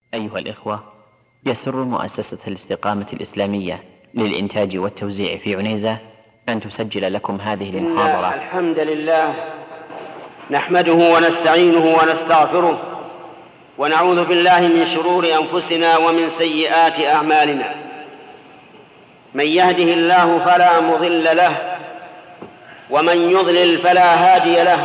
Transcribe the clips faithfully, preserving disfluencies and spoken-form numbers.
أيها الإخوة، يسر مؤسسة الاستقامة الإسلامية للإنتاج والتوزيع في عنيزة أن تسجل لكم هذه المحاضرة. الحمد لله نحمده ونستعينه ونستغفره ونعوذ بالله من شرور أنفسنا ومن سيئات أعمالنا. من يهده الله فلا مضل له ومن يضلل فلا هادي له،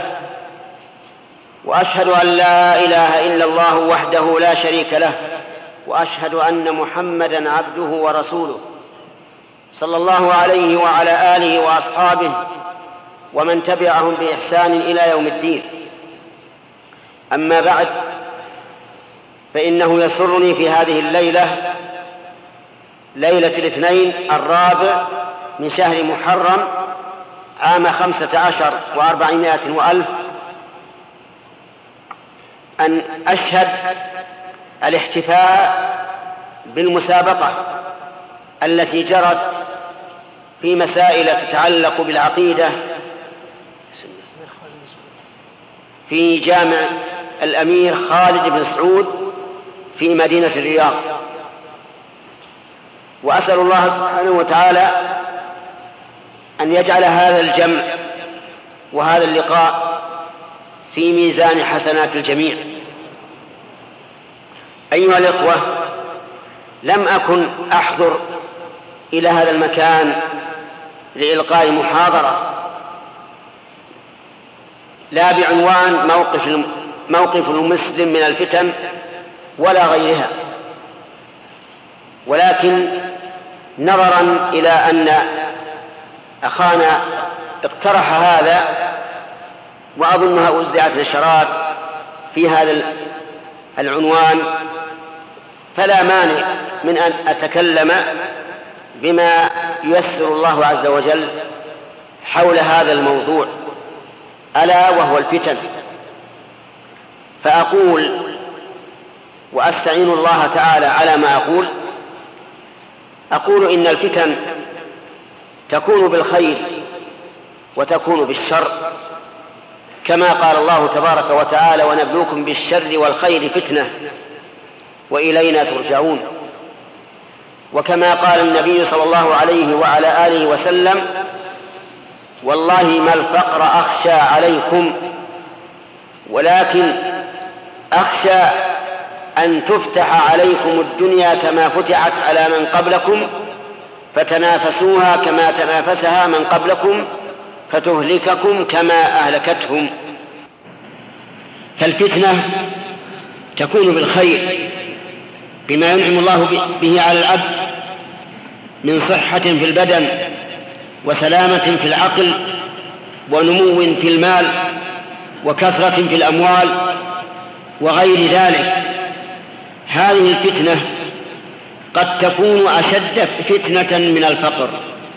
وأشهد أن لا إله إلا الله وحده لا شريك له، وأشهد أن محمدًا عبده ورسوله صلى الله عليه وعلى آله وأصحابه ومن تبعهم بإحسان إلى يوم الدين. أما بعد، فإنه يسرني في هذه الليلة، ليلة الاثنين الرابع من شهر محرم عام خمسة عشر وأربعمائة وألف، أن أشهد الاحتفاء بالمسابقة التي جرت في مسائل تتعلق بالعقيدة في جامع الأمير خالد بن سعود في مدينة الرياض. وأسأل الله سبحانه وتعالى أن يجعل هذا الجمع وهذا اللقاء في ميزان حسنات الجميع. أيها الإخوة، لم أكن أحضر إلى هذا المكان لإلقاء محاضرة لا بعنوان موقف موقف المسلم من الفتن ولا غيرها، ولكن نظرا إلى أن أخانا اقترح هذا، وأظنها وزعت نشرات في هذا العنوان، فلا مانع من أن أتكلم بما ييسر الله عز وجل حول هذا الموضوع، ألا وهو الفتن. فأقول وأستعين الله تعالى على ما أقول أقول إن الفتن تكون بالخير وتكون بالشر، كما قال الله تبارك وتعالى: ونبلوكم بالشر والخير فتنة وإلينا ترجعون. وكما قال النبي صلى الله عليه وعلى آله وسلم: والله ما الفقر أخشى عليكم، ولكن أخشى أن تفتح عليكم الدنيا كما فتحت على من قبلكم فتنافسوها كما تنافسها من قبلكم فتهلككم كما أهلكتهم. فالفتنة تكون بالخير بما ينعم الله به على العبد من صحة في البدن وسلامة في العقل ونمو في المال وكثرة في الأموال وغير ذلك. هذه الفتنة قد تكون أشد فتنة من الفقر،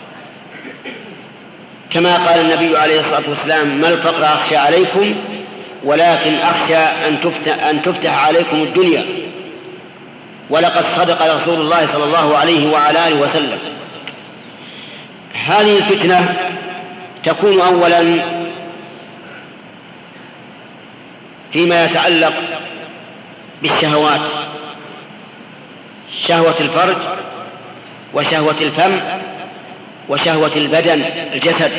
كما قال النبي عليه الصلاة والسلام: ما الفقر أخشى عليكم ولكن أخشى أن تفتح, أن تفتح عليكم الدنيا. ولقد صدق رسول الله صلى الله عليه وعلى آله وسلم. هذه الفتنة تكون أولا فيما يتعلق بالشهوات، شهوة الفرج وشهوة الفم وشهوة البدن الجسد.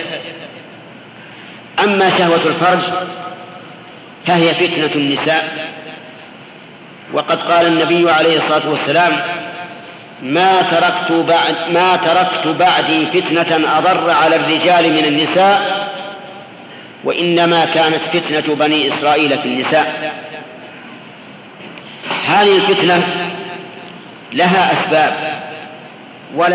أما شهوة الفرج فهي فتنة النساء، وقد قال النبي عليه الصلاة والسلام: ما تركت بعد ما تركت بعدي فتنة أضر على الرجال من النساء، وإنما كانت فتنة بني إسرائيل في النساء. هذه الفتنة لها أسباب ولا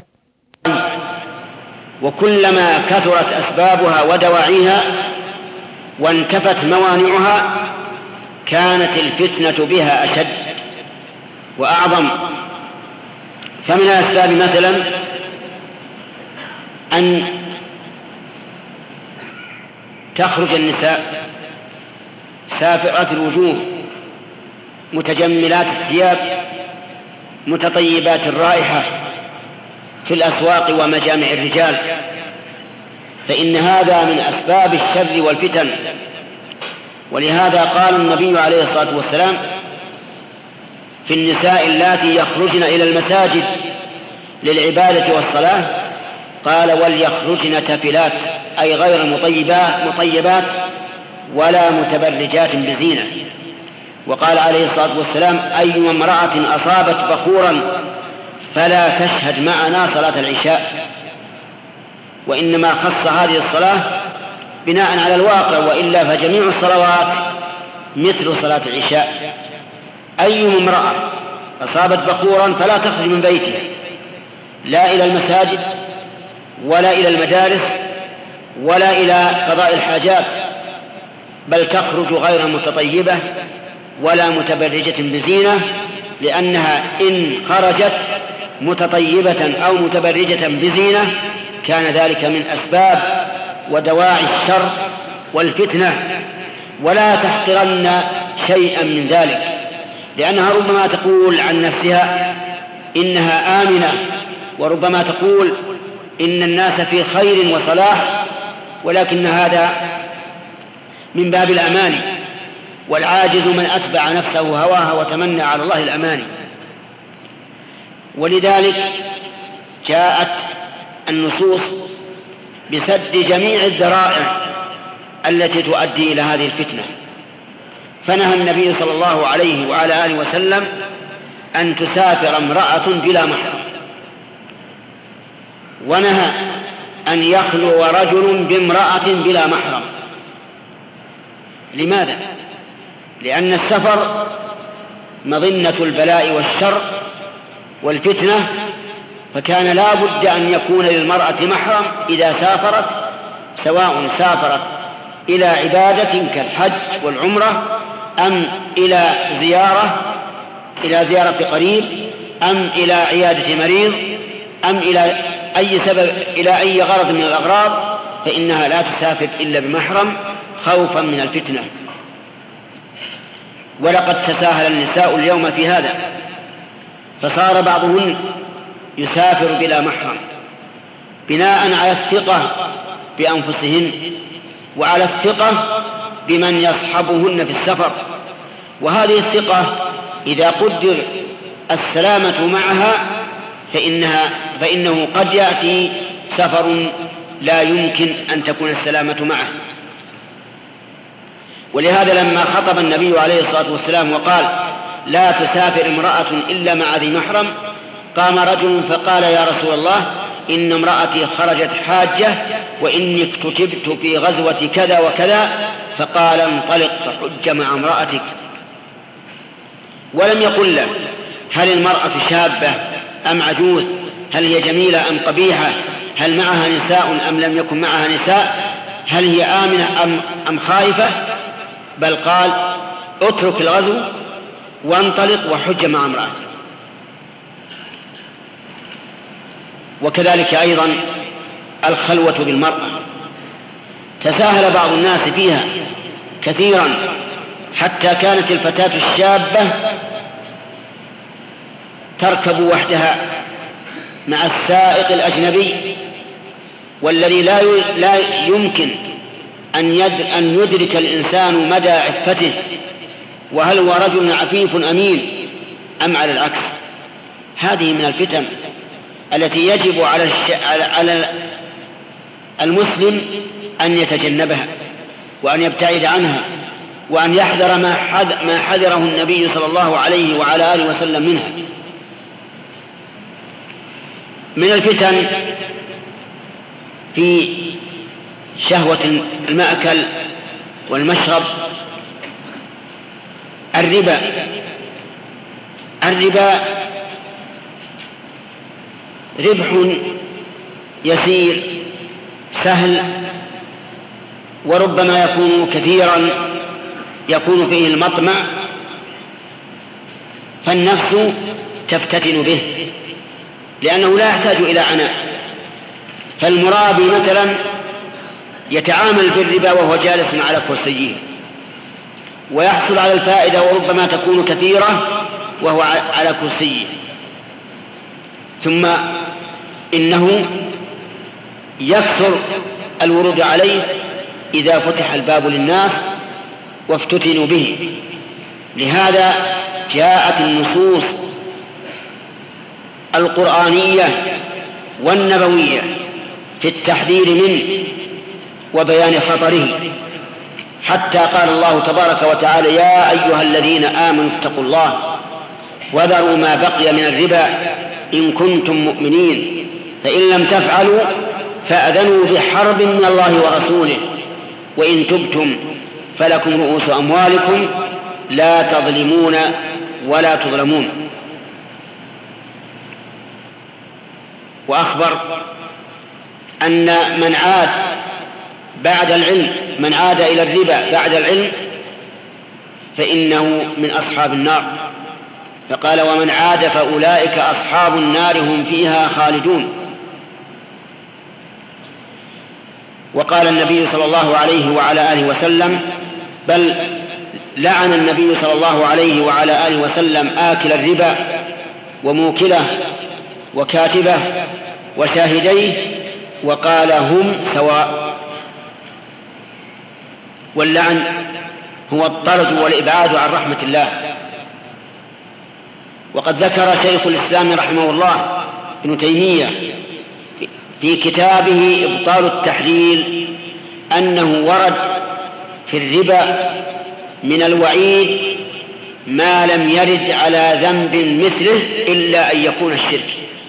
وكلما كثرت أسبابها ودواعيها وانتفت موانعها كانت الفتنة بها أشد وأعظم. فمن الأسباب مثلا أن تخرج النساء سافرات الوجوه متجملات الثياب متطيبات الرائحة في الأسواق ومجامع الرجال، فإن هذا من أسباب الشر والفتن. ولهذا قال النبي عليه الصلاة والسلام: في النساء اللاتي يخرجن إلى المساجد للعبادة والصلاة قال وليخرجن تفلات أي غير مطيبات ولا متبرجات بزينة. وقال عليه الصلاة والسلام أي امرأة أصابت بخورا فلا تشهد معنا صلاة العشاء. وإنما خص هذه الصلاة بناء على الواقع، وإلا فجميع الصلوات مثل صلاة العشاء. أي امرأة أصابت بخورا فلا تخرج من بيتها لا إلى المساجد ولا إلى المدارس ولا إلى قضاء الحاجات، بل تخرج غير متطيبة ولا متبرجة بزينة، لأنها إن خرجت متطيبة أو متبرجة بزينة كان ذلك من أسباب ودواعي الشر والفتنة، ولا تحقرن شيئا من ذلك، لأنها ربما تقول عن نفسها إنها آمنة، وربما تقول إن الناس في خير وصلاح، ولكن هذا من باب الأماني، والعاجز من أتبع نفسه هواها وتمنى على الله الأماني. ولذلك جاءت النصوص بسد جميع الذرائع التي تؤدي إلى هذه الفتنة، فنهى النبي صلى الله عليه وعلى آله وسلم أن تسافر امرأة بلا محرم، ونهى أن يخلو رجل بامرأة بلا محرم. لماذا؟ لأن السفر مظنة البلاء والشر والفتنة، فكان لا بد أن يكون للمرأة محرم إذا سافرت، سواء سافرت إلى عبادة كالحج والعمرة أم إلى زيارة إلى زيارة قريب أم إلى عيادة مريض أم إلى أي سبب إلى أي غرض من الأغراض، فإنها لا تسافر إلا بمحرم خوفا من الفتنة. ولقد تساهل النساء اليوم في هذا، فصار بعضهن يسافر بلا محرم بناء على الثقة بأنفسهن وعلى الثقة بمن يصحبهن في السفر، وهذه الثقة إذا قدر السلامة معها فإنها فإنه قد يأتي سفر لا يمكن أن تكون السلامة معه. ولهذا لما خطب النبي عليه الصلاة والسلام وقال لا تسافر امرأة إلا مع ذي محرم، قام رجل فقال يا رسول الله إن امرأتي خرجت حاجة وإني اكتتبت في غزوة كذا وكذا، فقال انطلق فحج مع امرأتك. ولم يقل له هل المرأة شابة أم عجوز، هل هي جميلة أم قبيحة، هل معها نساء أم لم يكن معها نساء، هل هي آمنة أم, أم خائفة، بل قال اترك الغزو وانطلق وحج مع امرأتك. وكذلك أيضا الخلوة بالمرأة، تساهل بعض الناس فيها كثيرا، حتى كانت الفتاة الشابة تركب وحدها مع السائق الأجنبي، والذي لا لا يمكن أن أن يدرك الإنسان مدى عفته، وهل هو رجل عفيف أمين أم على العكس. هذه من الفتن التي يجب على على المسلم أن يتجنبها وأن يبتعد عنها وأن يحذر ما حذره النبي صلى الله عليه وعلى آله وسلم منها. من الفتن في شهوة المأكل والمشرب الربا. الربا ربح يسير سهل، وربما يكون كثيرا يكون فيه المطمع، فالنفس تفتتن به لأنه لا يحتاج إلى عناء. فالمرابي مثلا يتعامل بالربا وهو جالس على كرسيه ويحصل على الفائدة، وربما تكون كثيرة وهو على كرسيه. ثم إنه يكثر الورود عليه إذا فتح الباب للناس وافتتنوا به. لهذا جاءت النصوص القرآنية والنبوية في التحذير منه وبيان خطره، حتى قال الله تبارك وتعالى: يا أيها الذين آمنوا اتقوا الله وذروا ما بقي من الربا إن كنتم مؤمنين، فإن لم تفعلوا فأذنوا بحرب من الله ورسوله، وإن تبتم فلكم رؤوس أموالكم لا تظلمون ولا تظلمون. وأخبر أن من عاد بعد العلم من عاد إلى الربا بعد العلم فإنه من أصحاب النار، فقال: ومن عاد فأولئك أصحاب النار هم فيها خالدون. وقال النبي صلى الله عليه وعلى آله وسلم: بل لعن النبي صلى الله عليه وعلى آله وسلم آكل الربا وموكله وكاتبه وشاهديه، وقال: هم سواء. واللعن هو الطرد والإبعاد عن رحمة الله. وقد ذكر شيخ الإسلام رحمه الله ابن تيمية في كتابه إبطال التحليل أنه ورد في الربا من الوعيد ما لم يرد على ذنب مثله إلا أن يكون الشرك.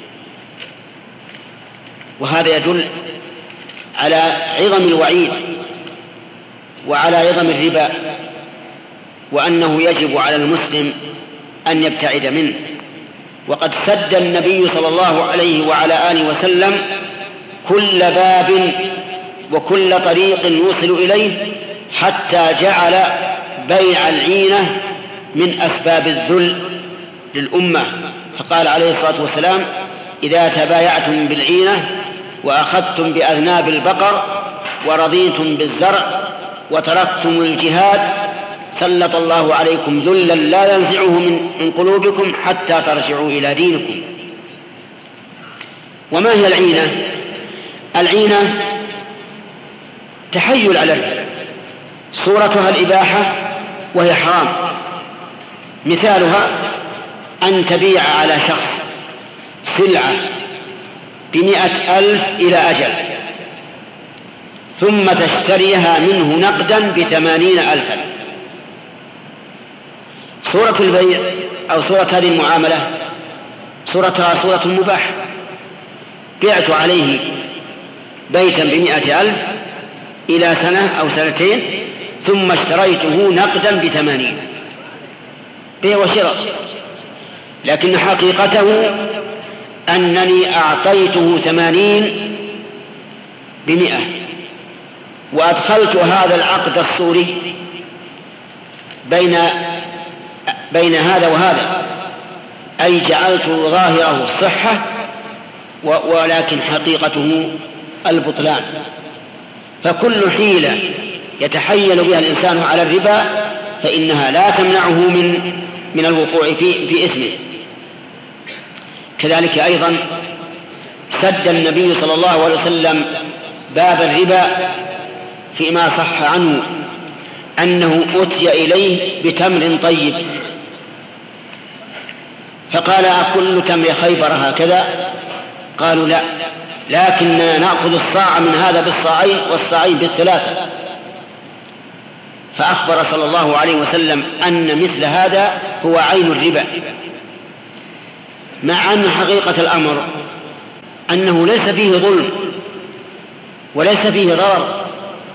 وهذا يدل على عظم الوعيد وعلى عظم الربا، وأنه يجب على المسلم أن يبتعد منه. وقد سد النبي صلى الله عليه وعلى آله وسلم كل باب وكل طريق يوصل إليه، حتى جعل بيع العينة من أسباب الذل للأمة، فقال عليه الصلاة والسلام: إذا تبايعتم بالعينة وأخذتم بأذناب البقر ورضيتم بالزرع وتركتم الجهاد سلط الله عليكم ذلا لا ينزعه من قلوبكم حتى ترجعوا إلى دينكم. وما هي العينة؟ العينة تحيل على الربا، صورتها الإباحة وهي حرام. مثالها أن تبيع على شخص سلعة بمئة ألف إلى أجل، ثم تشتريها منه نقدا بثمانين ألفا. صورة البيع أو صورة هذه المعاملة صورتها صورة مباحة. بعت عليه بيتا بمئة ألف إلى سنة أو سنتين، ثم اشتريته نقدا بثمانين، بيع وشراء. لكن حقيقته أنني أعطيته ثمانين بمئة، وأدخلت هذا العقد الصوري بين بين هذا وهذا، أي جعلت ظاهره الصحة ولكن حقيقته البطلان. فكل حيلة يتحيل بها الإنسان على الربا فإنها لا تمنعه من من الوقوع في في إثمه. كذلك أيضا سد النبي صلى الله عليه وسلم باب الربا فيما صح عنه أنه أتي إليه بتمر طيب، فقال: أكل تمر خيبر هكذا؟ قالوا: لا، لكننا نأخذ الصاع من هذا بالصاعين والصاعين بالثلاثة. فأخبر صلى الله عليه وسلم أن مثل هذا هو عين الربا، مع أن حقيقة الأمر أنه ليس فيه ظلم وليس فيه ضرر.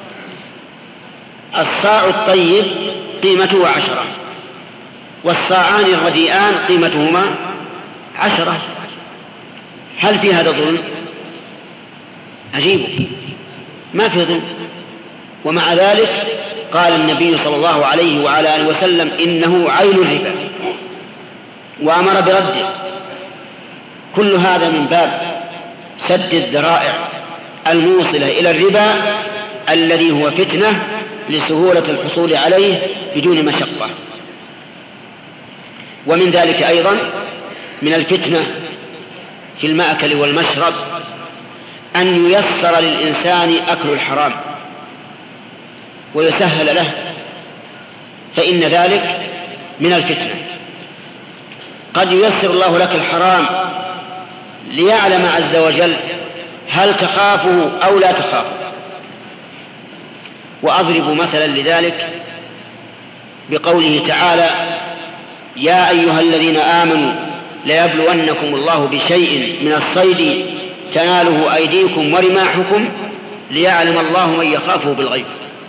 الصاع الطيب قيمته عشرة، والصاعان الرديئان قيمتهما عشرة. هل في هذا ظلم؟ عجيب، ما في ظلم. ومع ذلك قال النبي صلى الله عليه وعلى آله وسلم: إنه عين الربا، وأمر برده. كل هذا من باب سد الذرائع الموصلة إلى الربا الذي هو فتنة لسهولة الحصول عليه بدون مشقة. ومن ذلك أيضا من الفتنة في المأكل والمشرب أن ييسر للإنسان أكل الحرام ويسهل له، فإن ذلك من الفتنة. قد ييسر الله لك الحرام ليعلم عز وجل هل تخافه أو لا تخافه. وأضرب مثلا لذلك بقوله تعالى: يا أيها الذين آمنوا ليبلونكم الله بشيء من الصيد تناله أيديكم ورماحكم ليعلم الله من يخافه بالغيب.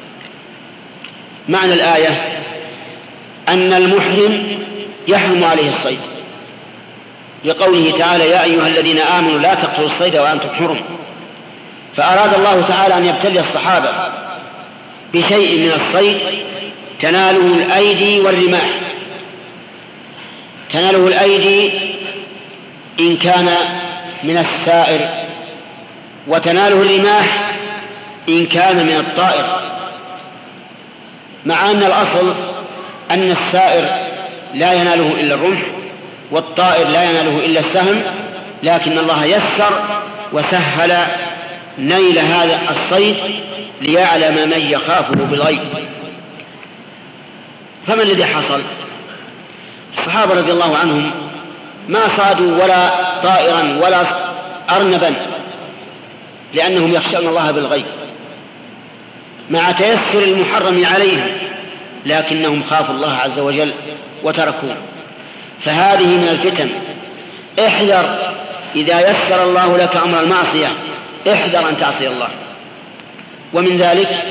معنى الآية أن المحرم يحرم عليه الصيد، لقوله تعالى: يا أيها الذين آمنوا لا تقتلوا الصيد وأنتم حرم. فأراد الله تعالى أن يبتلي الصحابة بشيء من الصيد تناله الأيدي والرماح. تناله الأيدي إن كان من السائر، وتناله الرماح إن كان من الطائر، مع أن الأصل أن السائر لا يناله إلا الرمح والطائر لا يناله إلا السهم، لكن الله يسر وسهل نيل هذا الصيد ليعلم من يخافه بالغيب. فما الذي حصل؟ الصحابة رضي الله عنهم ما صادوا ولا طائرا ولا أرنبا، لأنهم يخشون الله بالغيب مع تيسر المحرم عليهم، لكنهم خافوا الله عز وجل وتركوه. فهذه من الفتن. احذر إذا يسر الله لك أمر المعصية، احذر أن تعصي الله. ومن ذلك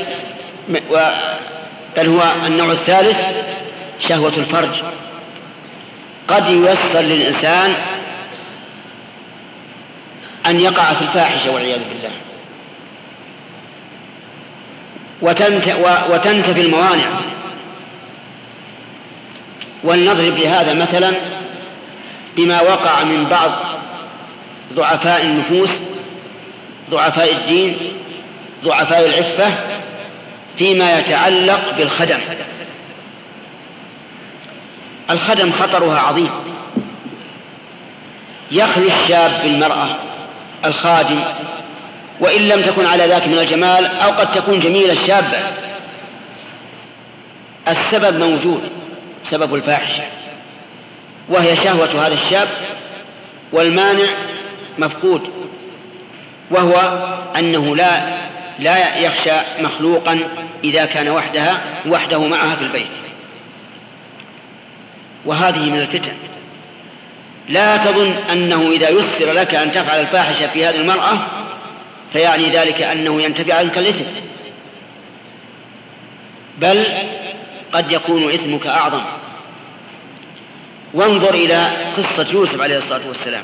بل هو النوع الثالث شهوة الفرج. قد ييسر للإنسان أن يقع في الفاحشة والعياذ بالله، وتنتفي الموانع. ولنضرب لهذا مثلا بما وقع من بعض ضعفاء النفوس، ضعفاء الدين، ضعفاء العفة، فيما يتعلق بالخدم. الخدم خطرها عظيم. يخلي الشاب بالمرأة الخادم، وإن لم تكن على ذاك من الجمال، أو قد تكون جميلة الشابة، السبب موجود، سبب الفاحشة، وهي شهوة هذا الشاب، والمانع مفقود، وهو أنه لا لا يخشى مخلوقا إذا كان وحدها وحده معها في البيت. وهذه من الفتن. لا تظن أنه إذا يسر لك أن تفعل الفاحشة في هذه المرأة فيعني ذلك أنه ينتفع عنك الإثم، بل قد يكون إثمك أعظم. وانظر إلى قصة يوسف عليه الصلاة والسلام.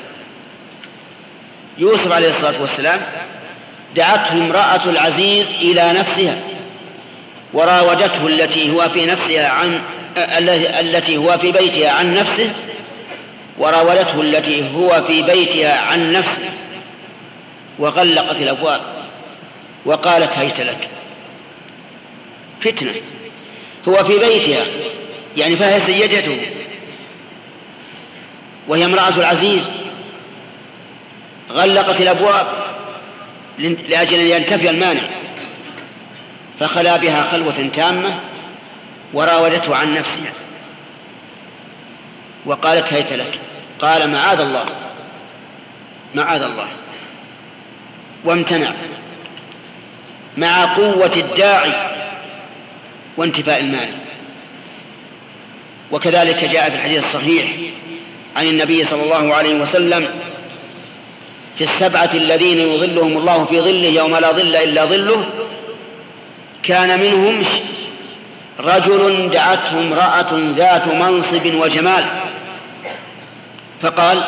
يوسف عليه الصلاة والسلام دعته امرأة العزيز إلى نفسها، وراودته التي هو في نفسها عن التي هو في بيتها عن نفسه، وراودته التي هو في بيتها عن نفسه، وغلقت الأبواب وقالت: هيت لك. فتنة. هو في بيتها يعني فهي سيدته، وهي امرأة العزيز، غلقت الأبواب لأجل أن ينتفي المانع، فخلا بها خلوة تامة وراودته عن نفسها وقالت: هيت لك. قال: معاذ الله معاذ الله، وامتنع مع قوة الداعي وانتفاء المانع. وكذلك جاء في الحديث الصحيح عن النبي صلى الله عليه وسلم في السبعة الذين يظلهم الله في ظله يوم لا ظل إلا ظله، كان منهم رجل دعته امرأة ذات منصب وجمال فقال: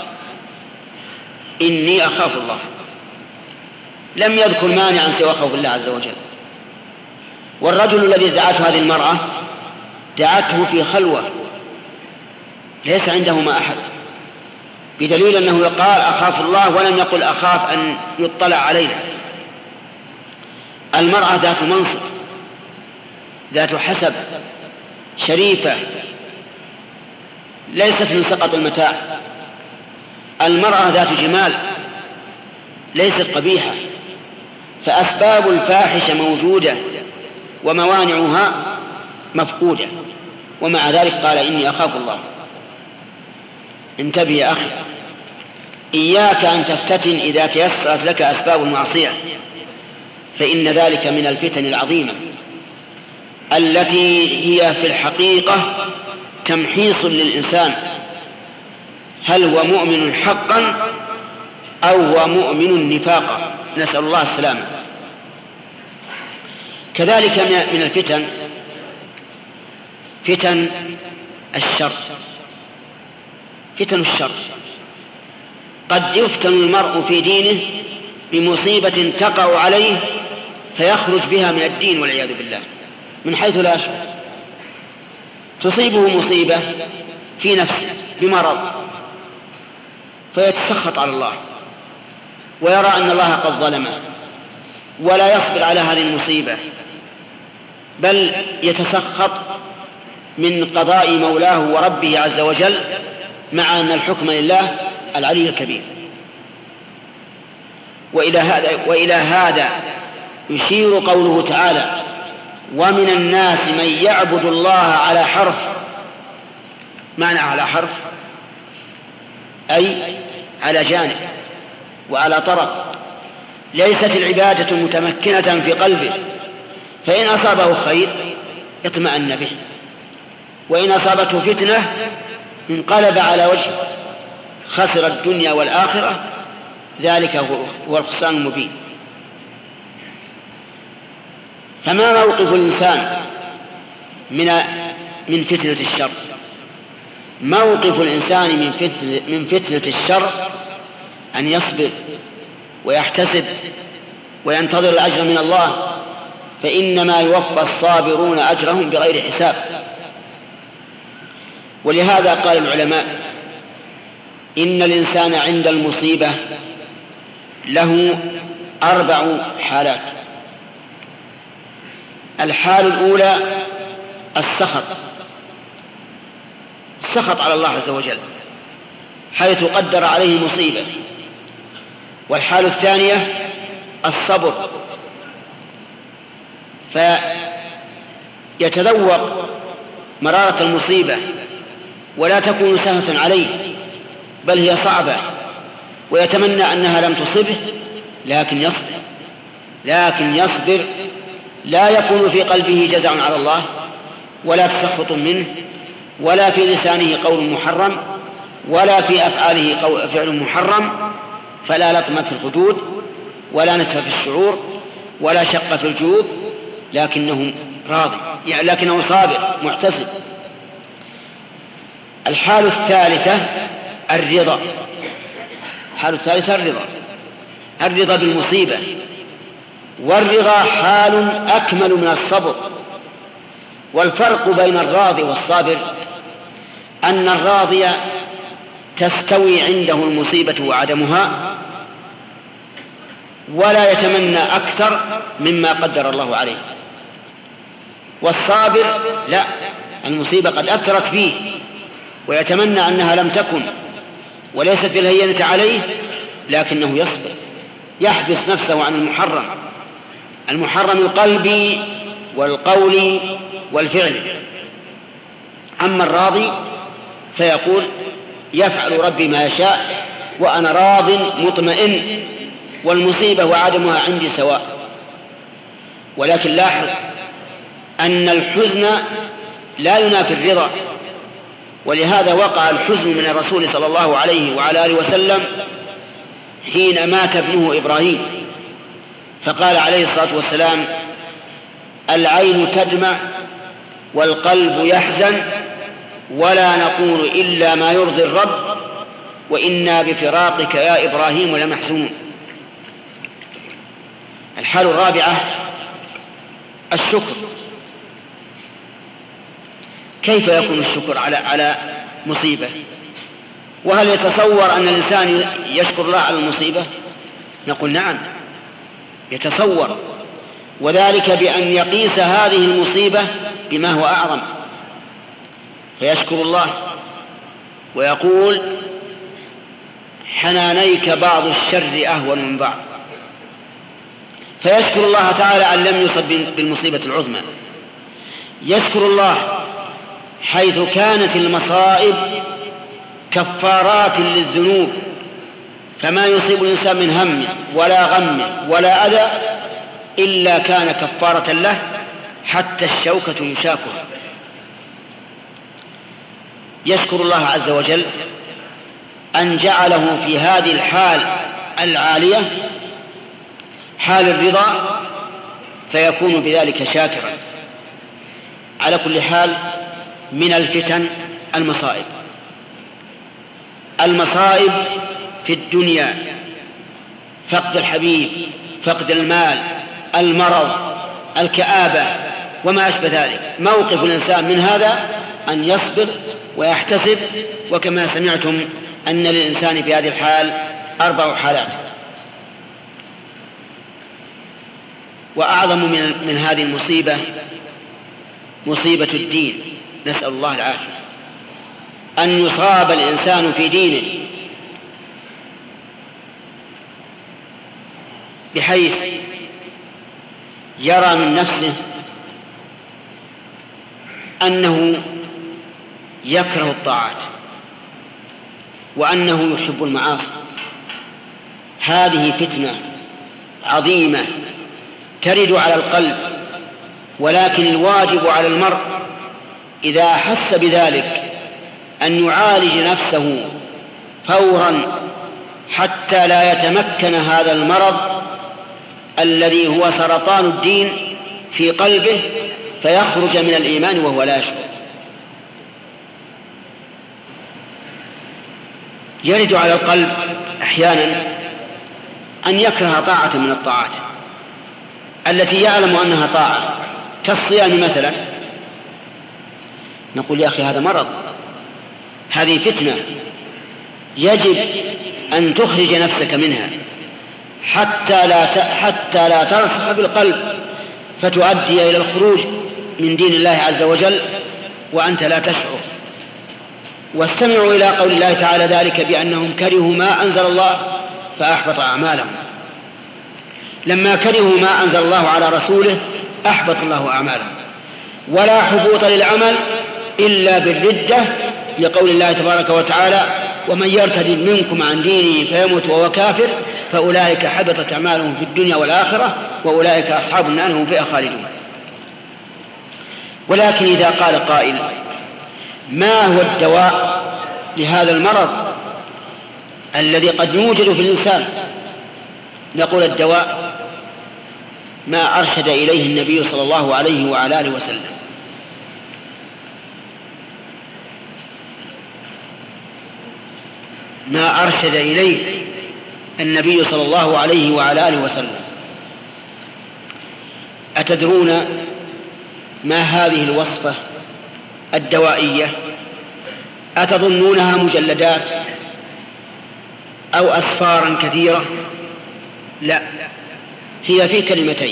إني أخاف الله. لم يذكر مانعا سوى خوف الله عز وجل. والرجل الذي دعته هذه المرأة دعته في خلوة ليس عندهما أحد، بدليل أنه قال أخاف الله ولم يقل أخاف أن يطلع علينا. المرأة ذات منصب، ذات حسب، شريفة، ليست من سقط المتاع. المرأة ذات جمال، ليست قبيحة. فأسباب الفاحشة موجودة وموانعها مفقودة، ومع ذلك قال: إني أخاف الله. انتبه يا أخي، إياك أن تفتتن إذا تيسرت لك أسباب المعصية، فإن ذلك من الفتن العظيمة التي هي في الحقيقة تمحيص للإنسان، هل هو مؤمن حقا أو هو مؤمن نفاقا، نسأل الله السلامة. كذلك من الفتن فتن الشر، فتن الشر قد يفتن المرء في دينه بمصيبة تقع عليه فيخرج بها من الدين والعياذ بالله من حيث لا يشعر. تصيبه مصيبة في نفسه بمرض فيتسخط على الله ويرى أن الله قد ظلمه ولا يصبر على هذه المصيبة، بل يتسخط من قضاء مولاه وربه عز وجل، مع أن الحكم لله العلي الكبير. وإلى هذا, وإلى هذا يشير قوله تعالى: ومن الناس من يعبد الله على حرف. معنى على حرف أي على جانب وعلى طرف، ليست العبادة متمكنة في قلبه، فإن أصابه خير اطمأن به، وإن أصابته فتنة انقلب على وجهه، خسر الدنيا والآخرة، ذلك هو الخسران المبين. فما موقف الإنسان من من فتنة الشر؟ موقف الإنسان من فتنة, من فتنة الشر أن يصبر ويحتسب وينتظر الأجر من الله، فإنما يوفى الصابرون أجرهم بغير حساب. ولهذا قال العلماء: إن الإنسان عند المصيبة له أربع حالات. الحال الأولى السخط، السخط على الله عز وجل حيث قدر عليه مصيبة. والحال الثانية الصبر، فيتذوق مرارة المصيبة ولا تكون سهلة عليه، بل هي صعبة، ويتمنى أنها لم تصبه، لكن يصبر لكن يصبر لا يكون في قلبه جزع على الله ولا تسخط منه، ولا في لسانه قول محرم، ولا في أفعاله فعل محرم، فلا لطم في الخدود ولا نتف في الشعور ولا شق في الجيوب، لكنه راضي، يعني لكنه صابر محتسب. الحال الثالثة الرضا، الحال الثالثة الرضا الرضا بالمصيبة. والرضا حال أكمل من الصبر. والفرق بين الراضي والصابر أن الراضي تستوي عنده المصيبة وعدمها ولا يتمنى أكثر مما قدر الله عليه، والصابر لا، المصيبة قد أثرت فيه ويتمنى أنها لم تكن وليست بالهينة عليه، لكنه يصبر، يحبس نفسه عن المحرم، المحرم القلبي والقول والفعل. أما الراضي فيقول: يفعل ربي ما يشاء وأنا راض مطمئن، والمصيبة وعدمها عندي سواء. ولكن لاحظ أن الحزن لا ينافي الرضا، ولهذا وقع الحزن من الرسول صلى الله عليه وعلى آله وسلم حين مات ابنه إبراهيم، فقال عليه الصلاة والسلام: العين تدمع والقلب يحزن ولا نقول إلا ما يرضي الرب وإنا بفراقك يا إبراهيم لمحزونون. الحال الرابعة الشكر. كيف يكون الشكر على على مصيبة؟ وهل يتصور أن الإنسان يشكر الله على المصيبة؟ نقول نعم، يتصور، وذلك بأن يقيس هذه المصيبة بما هو أعظم، فيشكر الله ويقول: حنانيك بعض الشر أهون من بعض، فيشكر الله تعالى أن لم يصب بالمصيبة العظمى. يشكر الله حيث كانت المصائب كفارات للذنوب، فما يصيب الإنسان من هم ولا غم ولا أذى إلا كان كفارة له حتى الشوكة يشاكها. يشكر الله عز وجل أن جعله في هذه الحال العالية حال الرضا، فيكون بذلك شاكرا. على كل حال، من الفتن المصائب. المصائب في الدنيا فقد الحبيب، فقد المال، المرض، الكآبة وما أشبه ذلك. موقف الإنسان من هذا أن يصبر ويحتسب، وكما سمعتم أن للإنسان في هذه الحال أربع حالات. وأعظم من, من هذه المصيبة مصيبة الدين، نسأل الله العافية. أن يصاب الإنسان في دينه بحيث يرى من نفسه أنه يكره الطاعات وأنه يحب المعاصي. هذه فتنة عظيمة ترد على القلب، ولكن الواجب على المرء إذا أحس بذلك أن يعالج نفسه فورا حتى لا يتمكن هذا المرض الذي هو سرطان الدين في قلبه فيخرج من الإيمان وهو لا يشعر. يرد على القلب أحيانا أن يكره طاعة من الطاعات التي يعلم أنها طاعة، كالصيام مثلا. نقول يا أخي هذا مرض، هذه فتنة، يجب أن تخرج نفسك منها حتى لا حتى لا ترسخ بالقلب فتؤدي إلى الخروج من دين الله عز وجل وأنت لا تشعر. واستمعوا إلى قول الله تعالى ذلك بأنهم كرهوا ما أنزل الله فأحبط أعمالهم. لما كرهوا ما أنزل الله على رسوله أحبط الله أعمالهم. ولا حبوط للعمل إلا بالردة، لقول الله تبارك وتعالى ومن يرتد منكم عن دينه فيمت وهو كافر فأولئك حبطت أعمالهم في الدنيا والآخرة وأولئك أصحاب النار هم فيها خالدون. ولكن إذا قال قائل ما هو الدواء لهذا المرض الذي قد يوجد في الإنسان؟ نقول الدواء ما أرشد إليه النبي صلى الله عليه وعلى آله وسلم. ما أرشد إليه النبي صلى الله عليه وعلى آله وسلم. أتدرون ما هذه الوصفة الدوائية؟ أتظنونها مجلدات أو أسفارا كثيرة؟ لا، هي في كلمتين،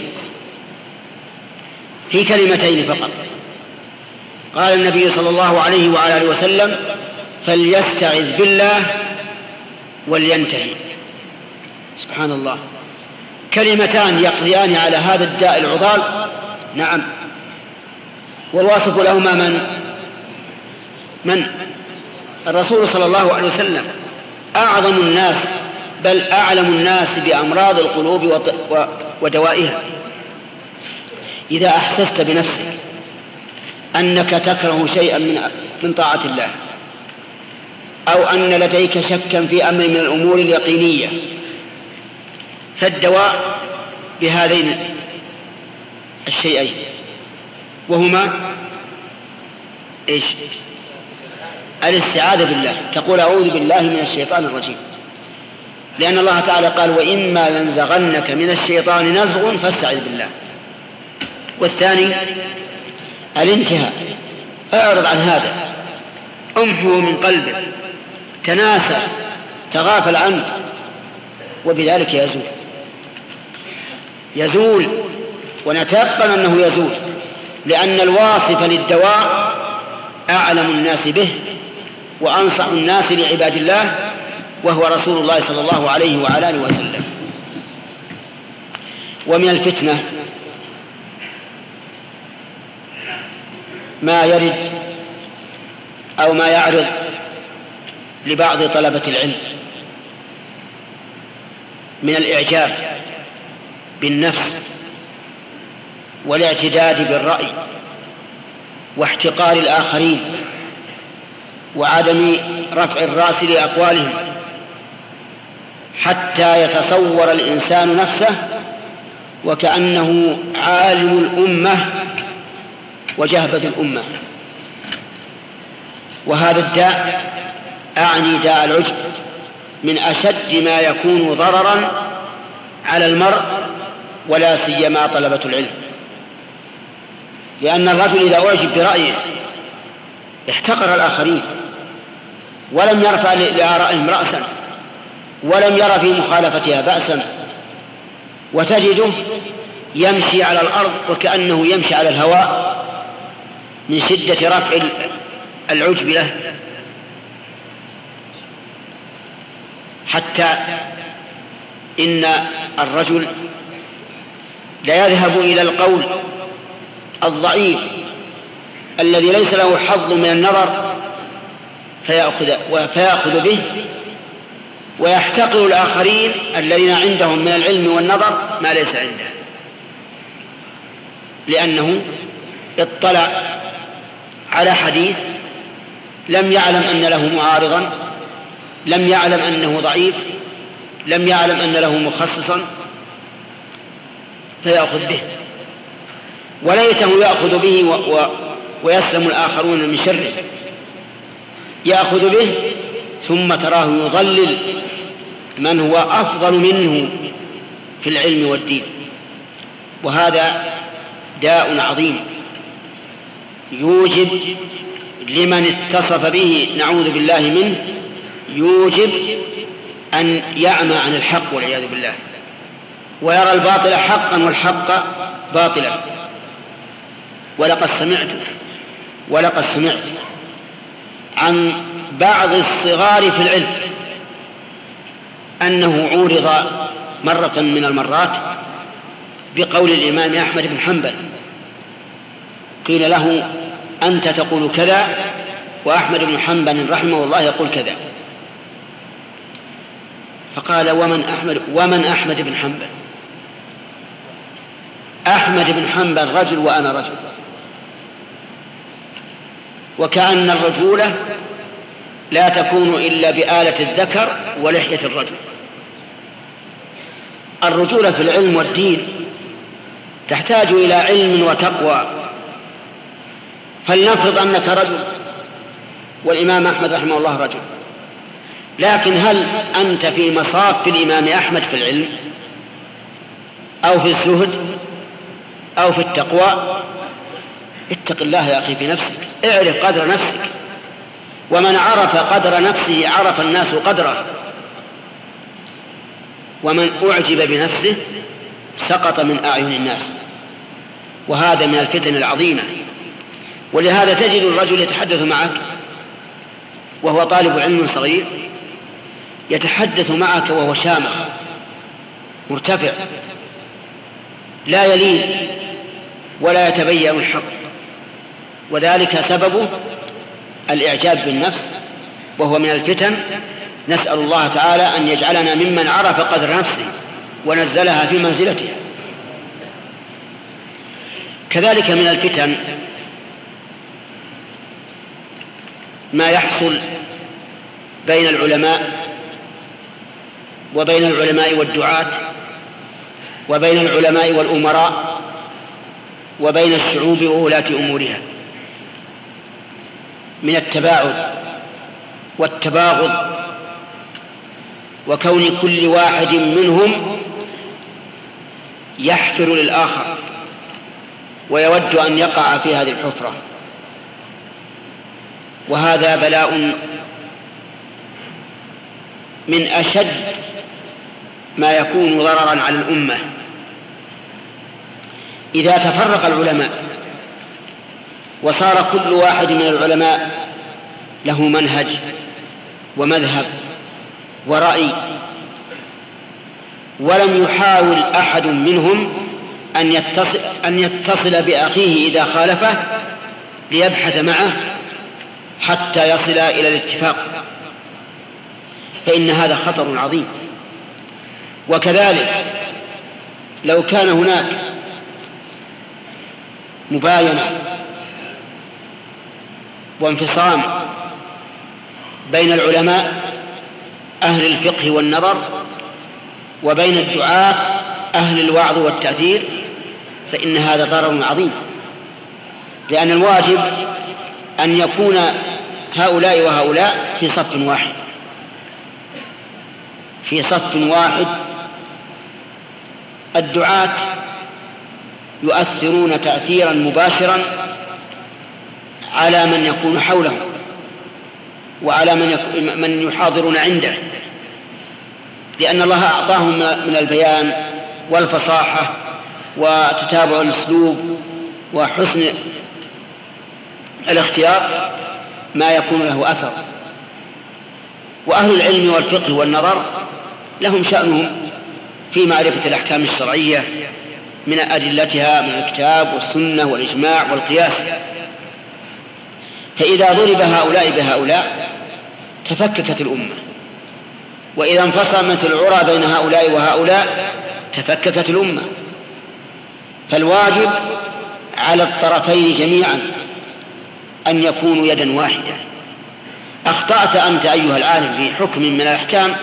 في كلمتين فقط. قال النبي صلى الله عليه وعلى آله وسلم فليستعذ بالله ولينتهي. سبحان الله، كلمتان يقضيان على هذا الداء العضال. نعم، والواصف لهما من؟ من؟ الرسول صلى الله عليه وسلم، أعظم الناس بل أعلم الناس بأمراض القلوب ودوائها. إذا أحسست بنفسك أنك تكره شيئا من من طاعة الله، أو أن لديك شكا في أمر من الأمور اليقينية، فالدواء بهذين الشيئين، وهما إيش؟ الاستعاذة بالله. تقول أعوذ بالله من الشيطان الرجيم، لأن الله تعالى قال وإما ينزغنك من الشيطان نزغ فاستعذ بالله. والثاني الانتهاء، اعرض عن هذا، امحه من قلبك، تناسى، تغافل عنه، وبذلك يزول يزول ونتيقن أنه يزول، لأن الواصف للدواء أعلم الناس به وأنصح الناس لعباد الله، وهو رسول الله صلى الله عليه وعلى آله وسلم. ومن الفتنة ما يرد أو ما يعرض لبعض طلبة العلم من الإعجاب بالنفس والاعتداد بالرأي واحتقار الآخرين وعدم رفع الرأس لأقوالهم، حتى يتصور الإنسان نفسه وكأنه عالم الأمة وجهبذ الأمة. وهذا الداء، أعني داء العجب، من أشد ما يكون ضررا على المرء ولا سيما طلبة العلم، لأن الرجل إذا أعجب برأيه احتقر الآخرين ولم يرفع لآرائهم رأسا ولم ير في مخالفتها بأسا، وتجده يمشي على الأرض وكأنه يمشي على الهواء من شدة رفع العجب له، حتى إن الرجل لا يذهب إلى القول الضعيف الذي ليس له حظ من النظر فيأخذ, فيأخذ به، ويحتقر الآخرين الذين عندهم من العلم والنظر ما ليس عنده، لأنه اطلع على حديث لم يعلم أن له معارضا، لم يعلم أنه ضعيف، لم يعلم أن له مخصصا، فيأخذ به، وليته يأخذ به و... و... ويسلم الآخرون من شره، يأخذ به ثم تراه يضلل من هو أفضل منه في العلم والدين. وهذا داء عظيم يوجب لمن اتصف به نعوذ بالله منه، يوجب أن يعمى عن الحق والعياذ بالله، ويرى الباطل حقا والحق باطلا. ولقد سمعت ولقد سمعت عن بعض الصغار في العلم أنه عورض مرة من المرات بقول الإمام أحمد بن حنبل، قيل له أنت تقول كذا وأحمد بن حنبل رحمه الله يقول كذا، فقال ومن أحمد, ومن أحمد بن حنبل؟ أحمد بن حنبل رجل وأنا رجل، وكأن الرجولة لا تكون إلا بآلة الذكر ولحية الرجل. الرجولة في العلم والدين تحتاج إلى علم وتقوى. فلنفرض أنك رجل والإمام أحمد رحمه الله رجل، لكن هل أنت في مصاف الإمام أحمد في العلم أو في الزهد أو في التقوى؟ اتق الله يا أخي في نفسك، اعرف قدر نفسك، ومن عرف قدر نفسه عرف الناس قدره، ومن أعجب بنفسه سقط من أعين الناس. وهذا من الفتن العظيمة. ولهذا تجد الرجل يتحدث معك وهو طالب علم صغير، يتحدث معك وهو شامخ مرتفع لا يلين ولا يتبين الحق، وذلك سببه الإعجاب بالنفس، وهو من الفتن. نسأل الله تعالى أن يجعلنا ممن عرف قدر نفسه ونزلها في منزلتها. كذلك من الفتن ما يحصل بين العلماء وبين العلماء والدعاة وبين العلماء والأمراء وبين الشعوب وولاة أمورها من التباعد والتباغض، وكون كل واحد منهم يحفر للآخر ويود أن يقع في هذه الحفرة. وهذا بلاء من أشد ما يكون ضررا على الأمة. إذا تفرق العلماء وصار كل واحد من العلماء له منهج ومذهب ورأي، ولم يحاول أحد منهم أن يتصل, أن يتصل بأخيه إذا خالفه ليبحث معه حتى يصل إلى الاتفاق، فإن هذا خطر عظيم. وكذلك لو كان هناك مباينة وانفصام بين العلماء أهل الفقه والنظر وبين الدعاة أهل الوعظ والتأثير فإن هذا ضرر عظيم، لأن الواجب أن يكون هؤلاء وهؤلاء في صف واحد في صف واحد الدعاة يؤثرون تأثيرا مباشرا على من يكون حولهم وعلى من, من يحاضرون عنده، لأن الله أعطاهم من البيان والفصاحة وتتابع الأسلوب وحسن الاختيار ما يكون له أثر. وأهل العلم والفقه والنظر لهم شأنهم في معرفة الأحكام الشرعية من أدلتها من الكتاب والسنة والإجماع والقياس، فإذا ضرب هؤلاء بهؤلاء تفككت الأمة، وإذا انفصلت العرى بين هؤلاء وهؤلاء تفككت الأمة. فالواجب على الطرفين جميعا أن يكونوا يدا واحدة. أخطأت أنت أيها العالم في حكم من الأحكام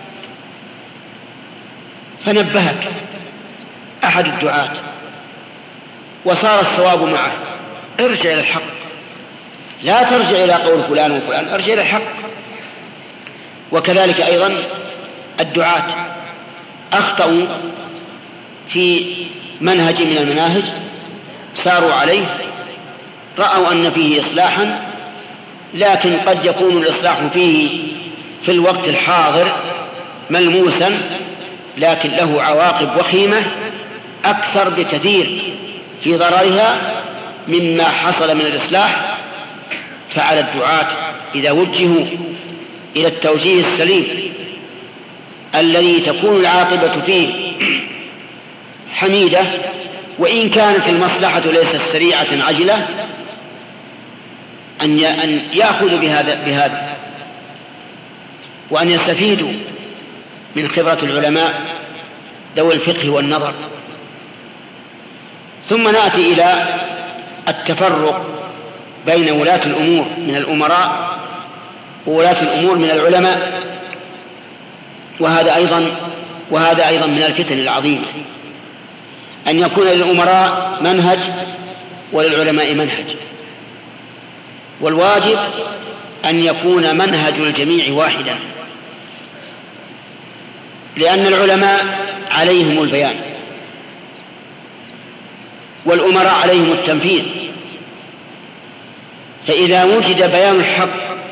فنبهك أحد الدعاة وصار الصواب معه، ارجع إلى الحق، لا ترجع إلى قول فلان وفلان، ارجع إلى الحق. وكذلك أيضا الدعاة أخطأوا في منهج من المناهج ساروا عليه، رأوا أن فيه إصلاحا، لكن قد يكون الإصلاح فيه في الوقت الحاضر ملموسا، لكن له عواقب وخيمة أكثر بكثير في ضررها مما حصل من الإصلاح. فعلى الدعاة إذا وجهوا إلى التوجيه السليم الذي تكون العاقبة فيه حميدة، وإن كانت المصلحة ليست سريعة عجلة، أن يأخذوا بهذا بهذا وأن يستفيدوا من خبرة العلماء ذوي الفقه والنظر. ثم نأتي إلى التفرق بين ولاة الأمور من الأمراء وولاة الأمور من العلماء، وهذا أيضا وهذا أيضا من الفتن العظيمة، أن يكون للأمراء منهج وللعلماء منهج. والواجب أن يكون منهج الجميع واحدا، لأن العلماء عليهم البيان والأمراء عليهم التنفيذ، فإذا وجد بيان الحق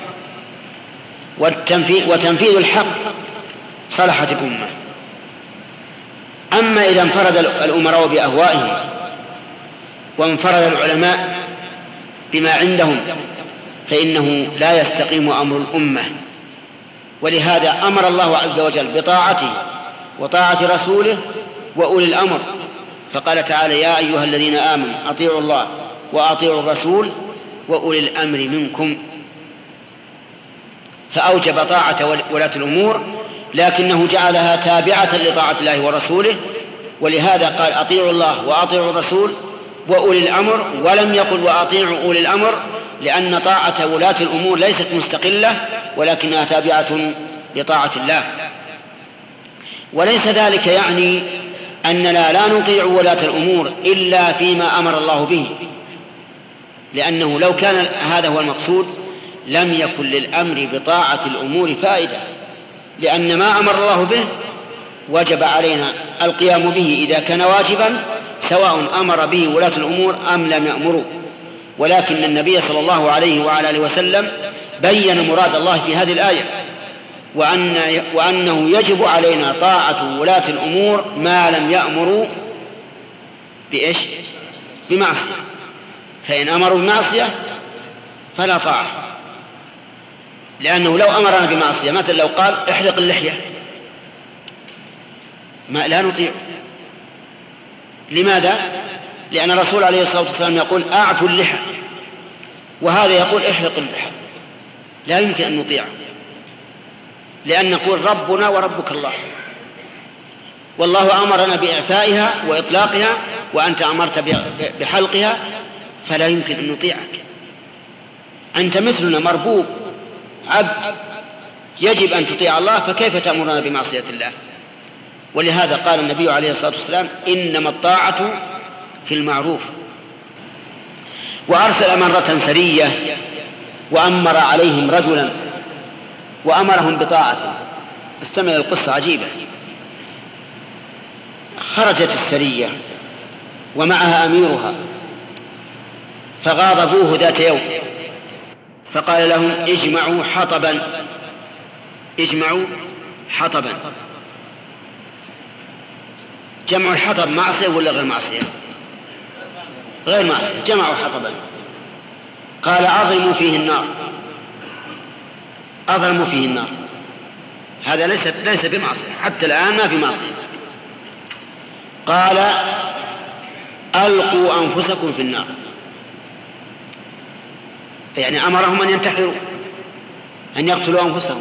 وتنفيذ الحق صلحت الأمة. أما إذا انفرد الأمراء بأهوائهم وانفرد العلماء بما عندهم فإنه لا يستقيم أمر الأمة. ولهذا أمر الله عز وجل بطاعته وطاعة رسوله وأولي الأمر، فقال تعالى: يا أيها الذين آمنوا أطيعوا الله وأطيعوا الرسول وأولي الأمر منكم. فأوجب طاعة ولاة الأمور، لكنه جعلها تابعة لطاعة الله ورسوله، ولهذا قال: أطيعوا الله وأطيعوا الرسول وأولي الأمر، ولم يقل وأطيعوا أولي الأمر، لأن طاعة ولاة الأمور ليست مستقلة ولكنها تابعة لطاعة الله. وليس ذلك يعني أننا لا نطيع ولاة الأمور إلا فيما أمر الله به، لأنه لو كان هذا هو المقصود لم يكن للأمر بطاعة الأمور فائدة، لأن ما أمر الله به وجب علينا القيام به إذا كان واجبا، سواء أمر به ولاة الأمور أم لم يأمروا. ولكن النبي صلى الله عليه وعلى آله وسلم بين مراد الله في هذه الآية، وأن وأنه يجب علينا طاعة ولاة الأمور ما لم يأمروا بإيش؟ بمعصية. فإن أمروا بمعصية فلا طاعة، لأنه لو أمرنا بمعصية، مثلا لو قال احلق اللحية، ما لا نطيع. لماذا؟ لأن الرسول عليه الصلاة والسلام يقول أعفوا اللحى، وهذا يقول احلق اللحى، لا يمكن أن نطيعه. لأن نقول ربنا وربك الله، والله أمرنا بإعفائها وإطلاقها وأنت أمرت بحلقها، فلا يمكن أن نطيعك. أنت مثلنا مربوب عبد، يجب أن تطيع الله، فكيف تأمرنا بمعصية الله؟ ولهذا قال النبي عليه الصلاة والسلام إنما الطاعة في المعروف. وأرسل مرة سرية وأمر عليهم رجلا وأمرهم بطاعته. استمع القصة عجيبة. خرجت السرية ومعها أميرها فغاضبوه ذات يوم، فقال لهم اجمعوا حطبا اجمعوا حطبا. جمع الحطب معصية ولا غير معصية؟ غير معصية. جمعوا حطبا. قال أضرموا فيه النار. أضرموا فيه النار. هذا ليس ليس بمعصية، حتى الآن ما في معصية. قال ألقوا أنفسكم في النار، يعني أمرهم أن ينتحروا، أن يقتلوا أنفسهم.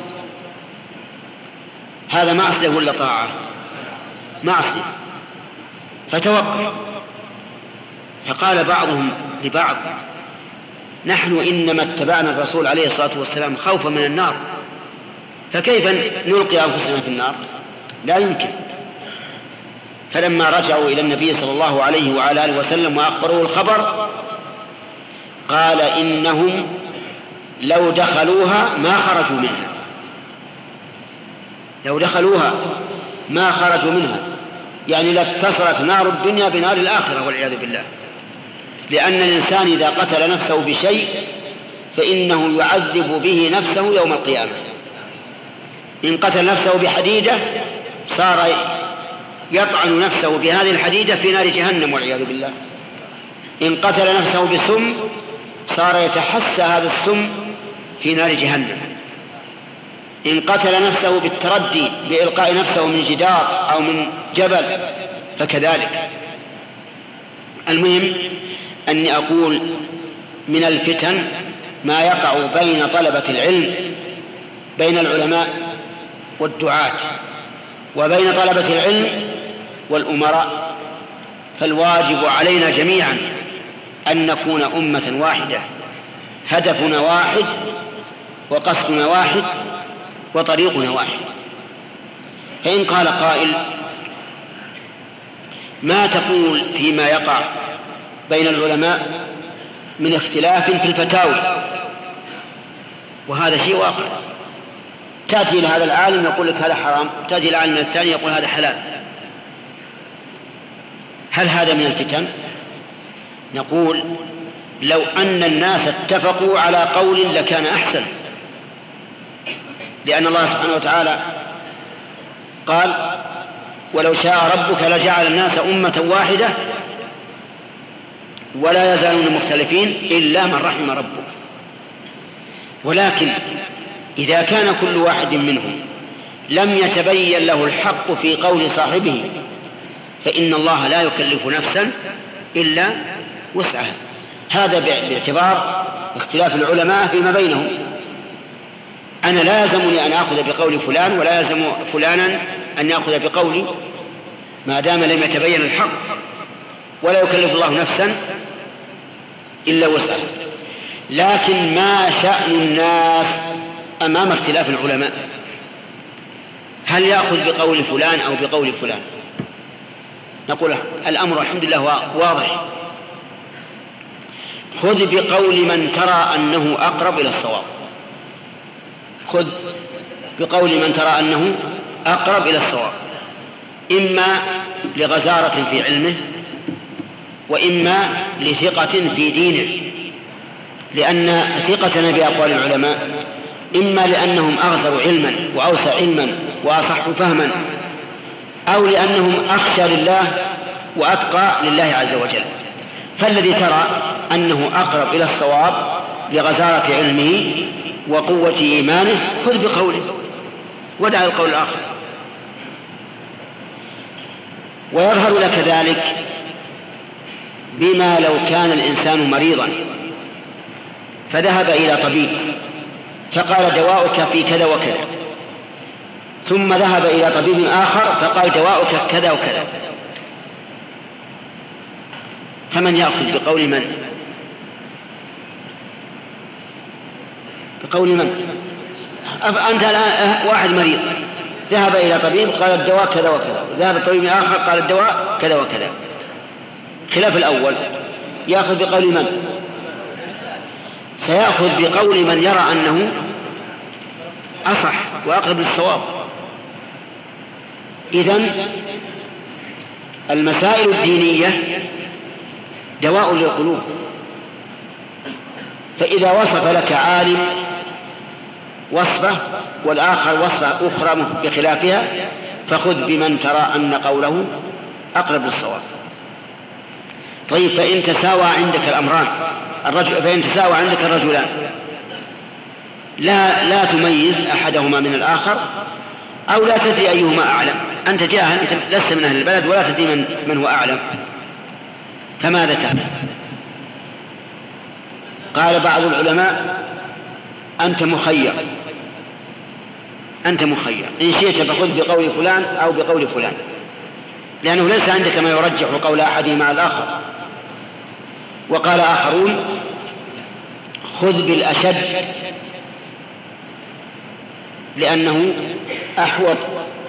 هذا معصية ولا طاعة؟ معصية. فتوقف. فقال بعضهم لبعض نحن إنما اتبعنا الرسول عليه الصلاة والسلام خوفا من النار، فكيف نلقي أنفسنا في النار؟ لا يمكن. فلما رجعوا إلى النبي صلى الله عليه وعلى آله وسلم وأخبروه الخبر قال إنهم لو دخلوها ما خرجوا منها، لو دخلوها ما خرجوا منها، يعني لاتصلت نار الدنيا بنار الآخرة والعياذ بالله. لأن الإنسان إذا قتل نفسه بشيء فإنه يعذب به نفسه يوم القيامة. إن قتل نفسه بحديدة صار يطعن نفسه بهذه الحديدة في نار جهنم والعياذ بالله. إن قتل نفسه بسم صار يتحسى هذا السم في نار جهنم. إن قتل نفسه بالتردي بإلقاء نفسه من جدار أو من جبل فكذلك. المهم أني أقول من الفتن ما يقع بين طلبة العلم، بين العلماء والدعاة، وبين طلبة العلم والأمراء. فالواجب علينا جميعا أن نكون أمة واحدة، هدفنا واحد وقصدنا واحد وطريقنا واحد. فإن قال قائل ما تقول فيما يقع بين العلماء من اختلاف في الفتاوى؟ وهذا شيء واقع. تأتي إلى هذا العالم يقول لك هذا حرام، تأتي إلى العالم الثاني يقول هذا حلال. هل هذا من الفتن؟ نقول لو أن الناس اتفقوا على قول لكان أحسن، لأن الله سبحانه وتعالى قال ولو شاء ربك لجعل الناس أمة واحدة ولا يزالون مختلفين إلا من رحم ربك. ولكن إذا كان كل واحد منهم لم يتبين له الحق في قول صاحبه فإن الله لا يكلف نفسا إلا وسعها. هذا باعتبار اختلاف العلماء فيما بينهم. أنا لا يلزمني أن أخذ بقول فلان ولا يلزم فلانا أن يأخذ بقولي ما دام لم يتبين الحق، ولا يكلف الله نفسا إلا وسعها. لكن ما شأن الناس أمام اختلاف العلماء؟ هل يأخذ بقول فلان أو بقول فلان؟ نقول الأمر الحمد لله واضح. خذ بقول من ترى أنه أقرب إلى الصواب، خذ بقول من ترى أنه أقرب إلى الصواب، إما لغزارة في علمه وإما لثقة في دينه، لأن ثقتنا بأقوال العلماء إما لأنهم أغزروا علما وأوسع علما وأصح فهما، أو لأنهم أخشى لله وأتقى لله عز وجل. فالذي ترى أنه أقرب إلى الصواب لغزارة علمه وقوة إيمانه خذ بقوله ودع القول الآخر. ويظهر لك ذلك بما لو كان الإنسان مريضا فذهب إلى طبيب فقال دواؤك في كذا وكذا، ثم ذهب إلى طبيب آخر فقال دواؤك كذا وكذا، فمن يأخذ بقول من؟ بقول من؟ أنت الآن واحد مريض ذهب إلى طبيب قال الدواء كذا وكذا، ذهب الطبيب آخر قال الدواء كذا وكذا، خلاف الأول. يأخذ بقول من؟ سيأخذ بقول من يرى أنه أصح وأقرب للصواب. إذن المسائل الدينية دواء للقلوب، فإذا وصف لك عالم وصفه والآخر وصفه أخرى بخلافها فخذ بمن ترى أن قوله أقرب للصواب. طيب فإن تساوى عندك الأمران الرجل فإن تساوى عندك الرجلان لا لا تميز أحدهما من الآخر أو لا تدري أيهما أعلم، أنت جاهل، أنت لست من أهل البلد ولا تدري من, من هو أعلم، فماذا تفعل؟ قال بعض العلماء أنت مخير، أنت مخير إن شئت فخذ بقول فلان أو بقول فلان، لأنه ليس عندك ما يرجح قول أحد مع الآخر. وقال آخرون خذ بالأشد لأنه أحوط،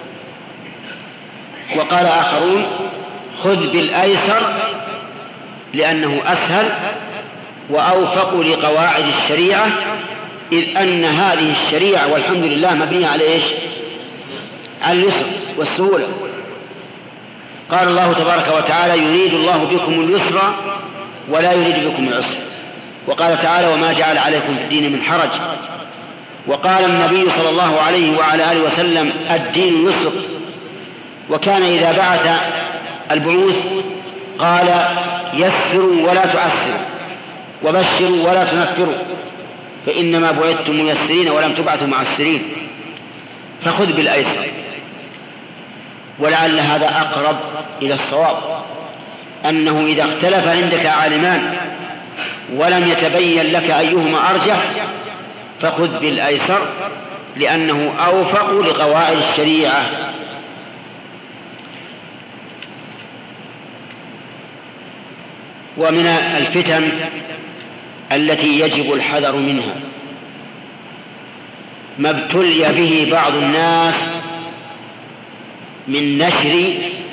وقال آخرون خذ بالأيسر لأنه أسهل وأوفق لقواعد الشريعة، إذ أن هذه الشريعة والحمد لله مبنية على إيش؟ على اليسر والسهولة. قال الله تبارك وتعالى يريد الله بكم اليسر ولا يريد بكم العسر، وقال تعالى وما جعل عليكم في الدين من حرج، وقال النبي صلى الله عليه وعلى آله وسلم الدين يسر، وكان إذا بعث البعوث قال يسروا ولا تعسروا وبشروا ولا تنفروا فإنما بعثتم ميسرين ولم تبعثوا معسرين، فخذ بالأيسر. ولعل هذا أقرب إلى الصواب، أنه إذا اختلف عندك عالمان ولم يتبين لك أيهما أرجح فخذ بالأيسر لأنه أوفق لقواعد الشريعة. ومن الفتن التي يجب الحذر منها ما ابتلي به بعض الناس من نشر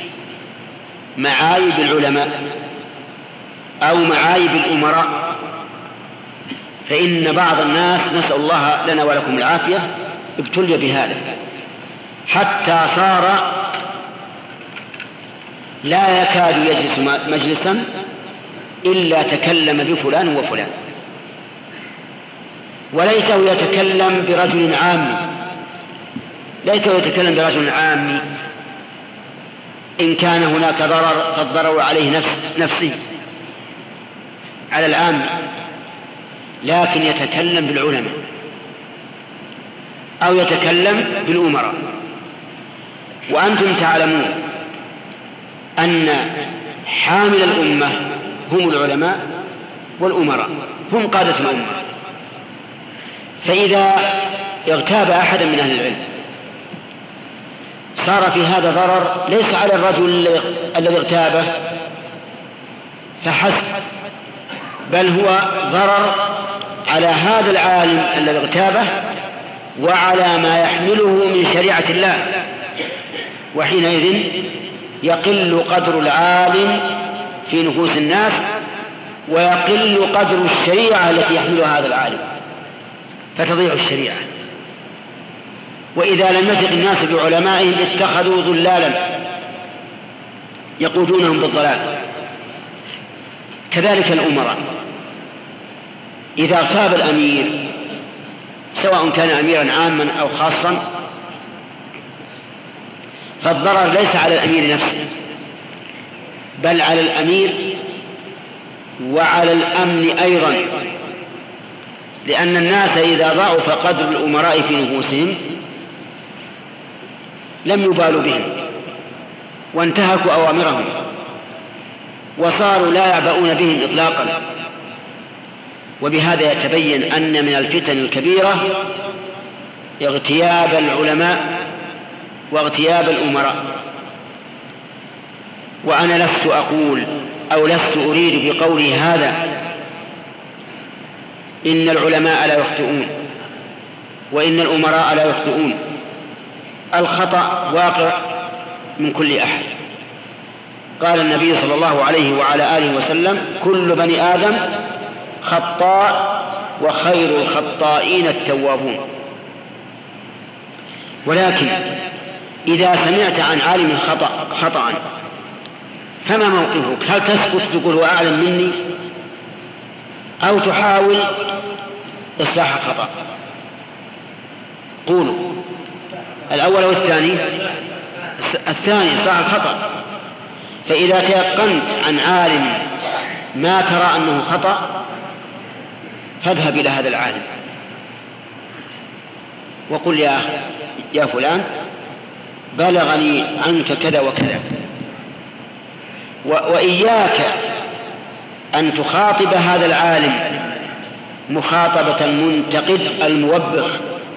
معايب العلماء أو معايب الأمراء، فإن بعض الناس نسأل الله لنا ولكم العافية ابتلي بهذا حتى صار لا يكاد يجلس مجلسا إلا تكلم بفلان وفلان، وليته يتكلم برجل عام، ليته يتكلم برجل عام إن كان هناك ضرر فالضرر عليه نفس نفسه على العام، لكن يتكلم بالعلماء أو يتكلم بالأمراء. وأنتم تعلمون أن حامل الأمة هم العلماء والأمراء، هم قادة الأمة، فإذا اغتاب أحدا من أهل العلم صار في هذا ضرر ليس على الرجل الذي اغتابه فحسب، بل هو ضرر على هذا العالم الذي اغتابه وعلى ما يحمله من شريعة الله، وحينئذ يقل قدر العالم في نفوس الناس ويقل قدر الشريعة التي يحملها هذا العالم فتضيع الشريعة. وإذا لم يثق الناس بعلمائهم اتخذوا ظلالا يقودونهم بالضلال. كذلك الأمراء إذا اغتاب الأمير سواء كان أميرا عاما أو خاصا فالضرر ليس على الأمير نفسه بل على الأمير وعلى الأمن أيضا، لأن الناس إذا ضعف قدر الأمراء في نفوسهم لم يبالوا بهم وانتهكوا أوامرهم وصاروا لا يعبؤون بهم إطلاقا. وبهذا يتبين أن من الفتن الكبيرة اغتياب العلماء واغتياب الأمراء. وأنا لست أقول أو لست أريد بقولي هذا إن العلماء لا يخطئون وإن الأمراء لا يخطئون. الخطأ واقع من كل أحد. قال النبي صلى الله عليه وعلى آله وسلم: كل بني آدم خطاء وخير الخطائين التوابون. ولكن إذا سمعت عن عالم خطأ خطأ فما موقفك؟ هل تسكت تقول هو أعلم مني، أو تحاول إصلاح الخطأ؟ قولوا الأول والثاني. الثاني إصلاح الخطأ. فإذا تيقنت عن عالم ما ترى أنه خطأ فاذهب إلى هذا العالم وقل: يا يا فلان، بلغني عنك كذا وكذا. وإياك أن تخاطب هذا العالم مخاطبة المنتقد الموبخ،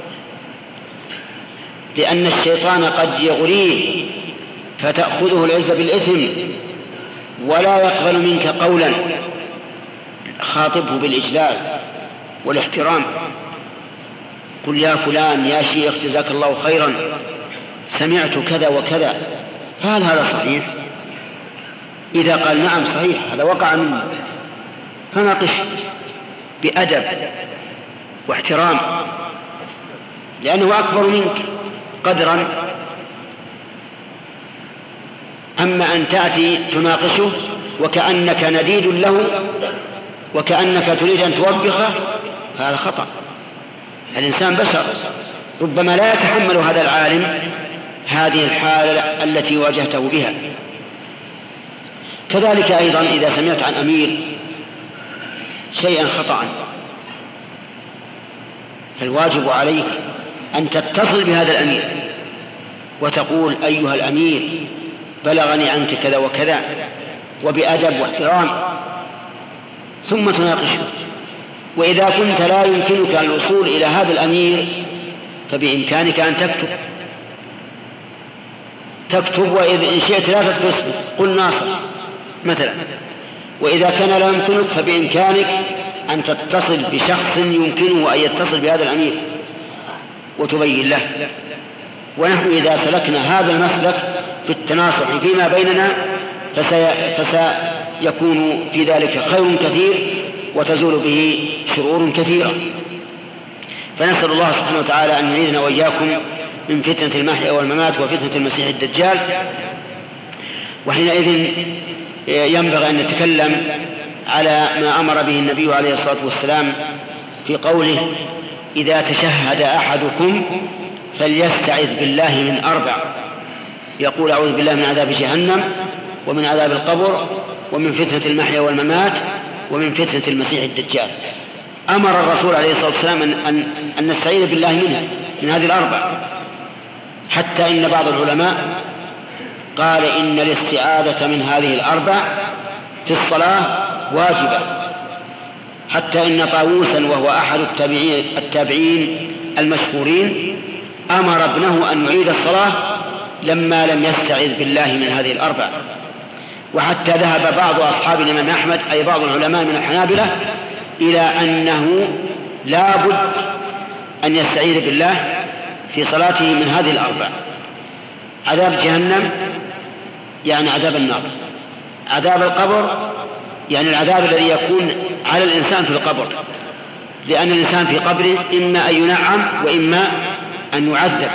لأن الشيطان قد يغريه فتأخذه العزة بالإثم ولا يقبل منك قولا. خاطبه بالإجلال والاحترام. قل: يا فلان، يا شيخ، جزاك الله خيرا، سمعت كذا وكذا، فهل هذا صحيح؟ إذا قال نعم صحيح، هذا وقع مني، فناقش بأدب واحترام، لأنه أكبر منك قدرا. أما أن تأتي تناقشه وكأنك نديد له وكأنك تريد أن توبخه فهذا خطأ. الإنسان بشر، ربما لا يتحمل هذا العالم هذه الحالة التي واجهته بها. كذلك أيضا إذا سمعت عن أمير شيئا خطأ فالواجب عليك أن تتصل بهذا الأمير وتقول: أيها الأمير، بلغني عنك كذا وكذا، وبأدب واحترام، ثم تناقشه. وإذا كنت لا يمكنك الوصول إلى هذا الأمير فبإمكانك أن تكتب تكتب وإذا إن شئت لا تكتب اسمك، قل ناصر مثلا. وإذا كان لا يمكنك فبإمكانك أن تتصل بشخص يمكنه أن يتصل بهذا الأمير وتبين له. ونحن إذا سلكنا هذا المسلك في التناصح فيما بيننا فسيكون في ذلك خير كثير وتزول به شرور كثيرة. فنسأل الله سبحانه وتعالى أن يعيذنا وإياكم من فتنة المحيا والممات وفتنة المسيح الدجال. وحينئذ ينبغي أن نتكلم على ما أمر به النبي عليه الصلاة والسلام في قوله: إذا تشهد أحدكم فليستعذ بالله من أربع. يقول: أعوذ بالله من عذاب جهنم ومن عذاب القبر ومن فتنة المحيا والممات ومن فتنة المسيح الدجال. أمر الرسول عليه الصلاة والسلام أن, أن نستعيذ بالله منها، من هذه الأربع، حتى إن بعض العلماء قال إن الاستعاذة من هذه الأربع في الصلاة واجبة، حتى إن طاووسا وهو أحد التابعين, التابعين المشهورين أمر ابنه أن يعيد الصلاة لما لم يستعذ بالله من هذه الأربع. وحتى ذهب بعض أصحاب الإمام أحمد أي بعض العلماء من الحنابلة إلى أنه لا بد أن يستعيذ بالله في صلاته من هذه الأربع: عذاب جهنم يعني عذاب النار، عذاب القبر يعني العذاب الذي يكون على الإنسان في القبر، لأن الإنسان في قبره إما أن ينعم وإما أن يعذب.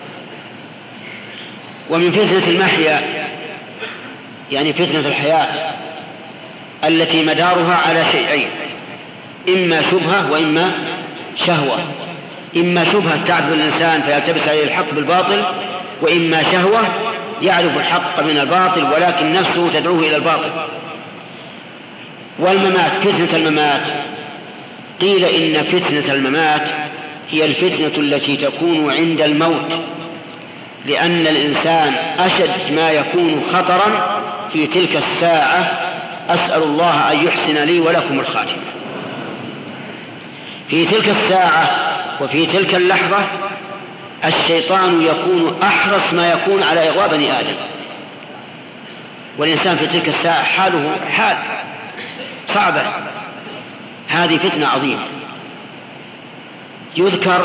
ومن فتنة المحيا يعني فتنة الحياة التي مدارها على شيئين: إما شبهة وإما شهوة. إما شبهة تعذب الإنسان فيلتبس عليه الحق بالباطل، وإما شهوة يعرف الحق من الباطل ولكن نفسه تدعوه إلى الباطل. والممات، فتنة الممات، قيل إن فتنة الممات هي الفتنة التي تكون عند الموت، لأن الإنسان أشد ما يكون خطرا في تلك الساعة. أسأل الله أن يحسن لي ولكم الخاتمة. في تلك الساعة وفي تلك اللحظة الشيطان يكون أحرص ما يكون على إغواء بني آدم، والإنسان في تلك الساعة حاله حال صعبة. هذه فتنة عظيمة. يذكر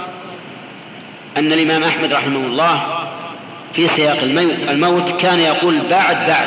أن الإمام أحمد رحمه الله في سياق الموت كان يقول بعد بعد،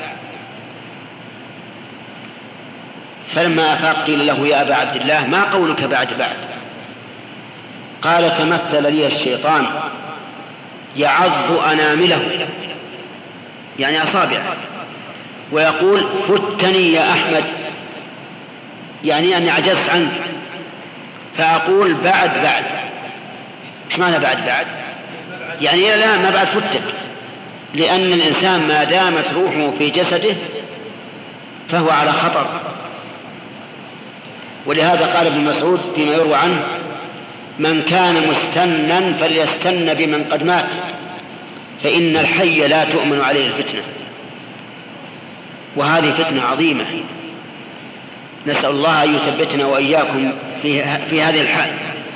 فلما أفاق قيل له يا أبا عبد الله ما قولك بعد بعد؟ قال تمثل لي الشيطان يعض أنامله يعني أصابعه ويقول فتني يا أحمد، يعني أني عجزت عنك، فأقول بعد بعد. إيش معنى بعد بعد؟ يعني لا ما بعد فتك، لأن الإنسان ما دامت روحه في جسده فهو على خطر. ولهذا قال ابن مسعود فيما يروى عنه من كان مستنا فليستن بمن قد مات فإن الحي لا تؤمن عليه الفتنة. وهذه فتنة عظيمة، نسأل الله أن يثبتنا وإياكم في, في هذه الحال.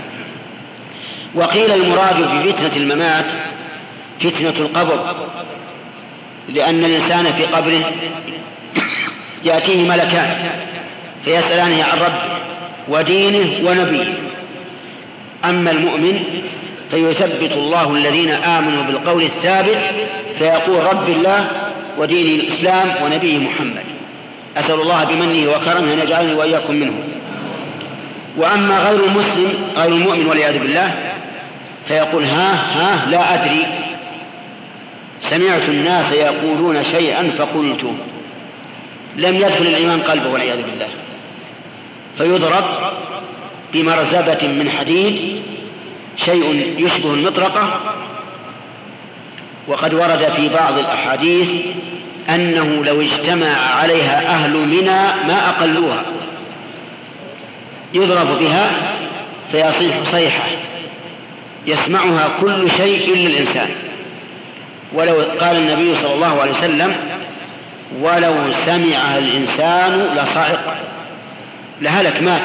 وقيل المراد في فتنة الممات فتنة القبر، لأن الإنسان في قبره يأتيه ملكان فيسألانه عن ربه ودينه ونبيه. أما المؤمن فيثبت الله الذين آمنوا بالقول الثابت فيقول رب الله ودين الإسلام ونبيه محمد. أسأل الله بمنه وكرمه أن يجعلني وإياكم منه. وأما غير المسلم غير المؤمن والعياذ بالله فيقول ها ها لا أدري، سمعت الناس يقولون شيئا فقلت، لم يدخل الإيمان قلبه والعياذ بالله، فيضرب بمرزبة من حديد شيء يشبه المطرقة. وقد ورد في بعض الأحاديث أنه لو اجتمع عليها أهل منى ما أقلوها، يضرب بها فيصيح صيحة يسمعها كل شيء إلا الإنسان. ولو قال النبي صلى الله عليه وسلم ولو سمعها الإنسان لصائق لهلك مات.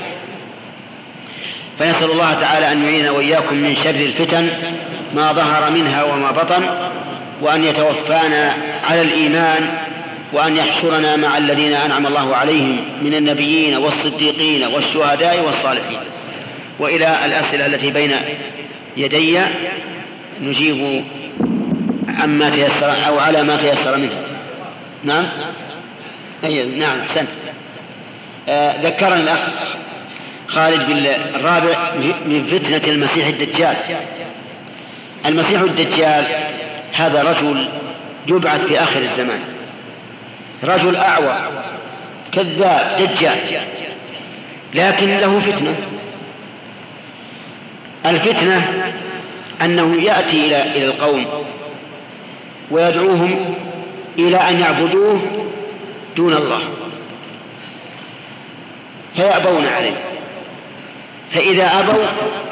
فنسأل الله تعالى أن يعيننا وإياكم من شر الفتن ما ظهر منها وما بطن، وأن يتوفانا على الإيمان، وأن يحشرنا مع الذين أنعم الله عليهم من النبيين والصديقين والشهداء والصالحين. وإلى الأسئلة التي بين يدي نجيب عما تيسر أو على ما تيسر منها. نعم أي نعم أحسنت. آه ذكرني الأخ خالد بالرابع من فتنة المسيح الدجال. المسيح الدجال هذا رجل يبعث في آخر الزمان، رجل أعور كذاب دجال، لكن له فتنة. الفتنة أنه يأتي إلى إلى القوم ويدعوهم إلى أن يعبدوه دون الله فيأبون عليه، فإذا أبوا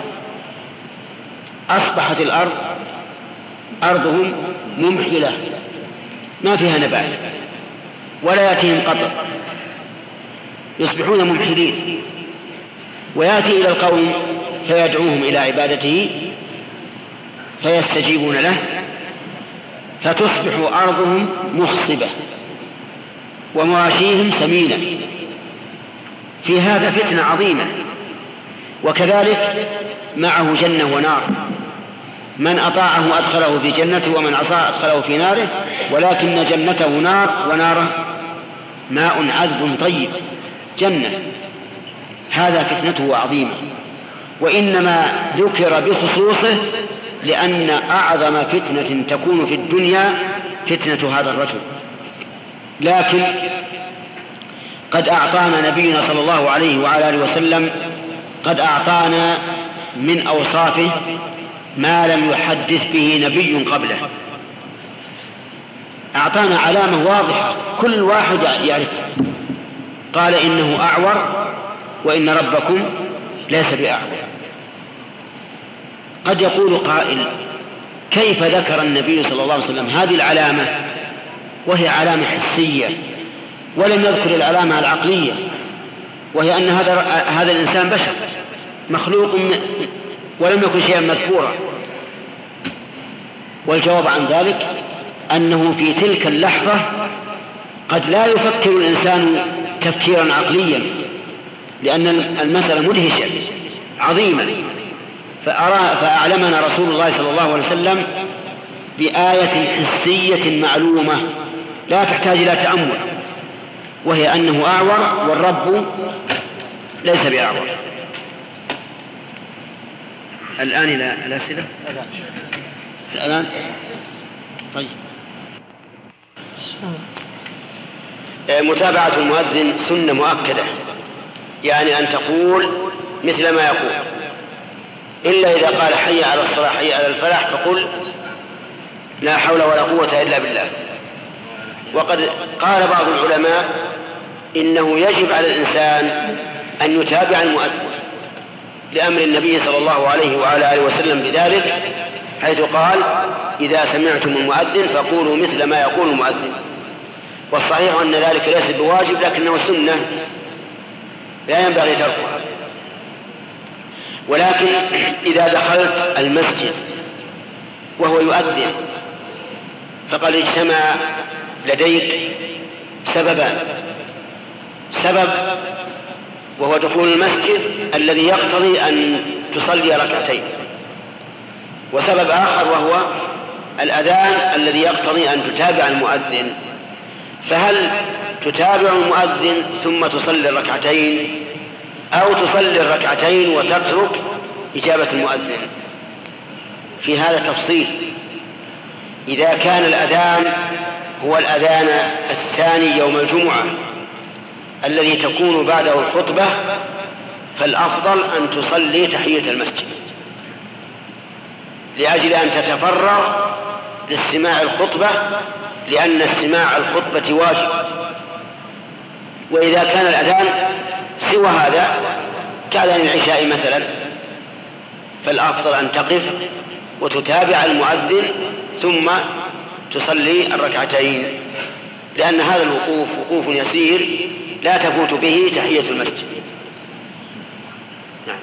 أصبحت الأرض أرضهم ممحلة ما فيها نبات ولا يأتيهم قطر، يصبحون ممحلين. ويأتي إلى القوم فيدعوهم إلى عبادته فيستجيبون له فتصبح أرضهم مخصبة ومواشيهم سمينة. في هذا فتنة عظيمة. وكذلك معه جنة ونار، من أطاعه أدخله في جنته ومن عصاه أدخله في ناره، ولكن جنته نار وناره ماء عذب طيب جنة. هذا فتنته عظيمة، وإنما ذكر بخصوصه لأن أعظم فتنة تكون في الدنيا فتنة هذا الرجل. لكن قد أعطانا نبينا صلى الله عليه وعلى آله وسلم قد أعطانا من أوصافه ما لم يحدث به نبي قبله. أعطانا علامة واضحة كل واحد يعرفها، قال إنه أعور وإن ربكم ليس بأعور. قد يقول قائل كيف ذكر النبي صلى الله عليه وسلم هذه العلامة وهي علامة حسية ولم يذكر العلامة العقلية، وهي أن هذا هذا الإنسان بشر مخلوق ولم يكن شيئا مذكورا. والجواب عن ذلك أنه في تلك اللحظة قد لا يفكر الإنسان تفكيرا عقليا، لأن المسألة مدهشة عظيمة. فأعلمنا رسول الله صلى الله عليه وسلم بآية حسية معلومة لا تحتاج إلى تأمل، وهي أنه أعور والرب ليس بأعور. الآن إلى الأسئلة الآن. طيب، متابعة المؤذن سنة مؤكدة، يعني أن تقول مثل ما يقول، إلا إذا قال حي على الصلاة حي على الفلاح فقل لا حول ولا قوة إلا بالله. وقد قال بعض العلماء إنه يجب على الإنسان أن يتابع المؤذن لأمر النبي صلى الله عليه وعلى آله وسلم بذلك، حيث قال إذا سمعتم المؤذن فقولوا مثل ما يقول المؤذن. والصحيح أن ذلك ليس بواجب، لكنه سنة لا ينبغي تركها. ولكن إذا دخلت المسجد وهو يؤذن فقد اجتمع لديك سببان: سبب وهو دخول المسجد الذي يقتضي أن تصلي ركعتين، وسبب آخر وهو الأذان الذي يقتضي أن تتابع المؤذن. فهل تتابع المؤذن ثم تصلي الركعتين، أو تصلي الركعتين وتترك إجابة المؤذن؟ في هذا تفصيل. إذا كان الأذان هو الأذان الثاني يوم الجمعة الذي تكون بعده الخطبة، فالأفضل أن تصلي تحية المسجد لأجل أن تتفرغ لاستماع الخطبة، لأن استماع الخطبة واجب. وإذا كان الأذان سوى هذا كأذان العشاء مثلا، فالأفضل أن تقف وتتابع المؤذن ثم تصلي الركعتين، لأن هذا الوقوف وقوف يسير لا تفوت به تحية المسجد. نعم.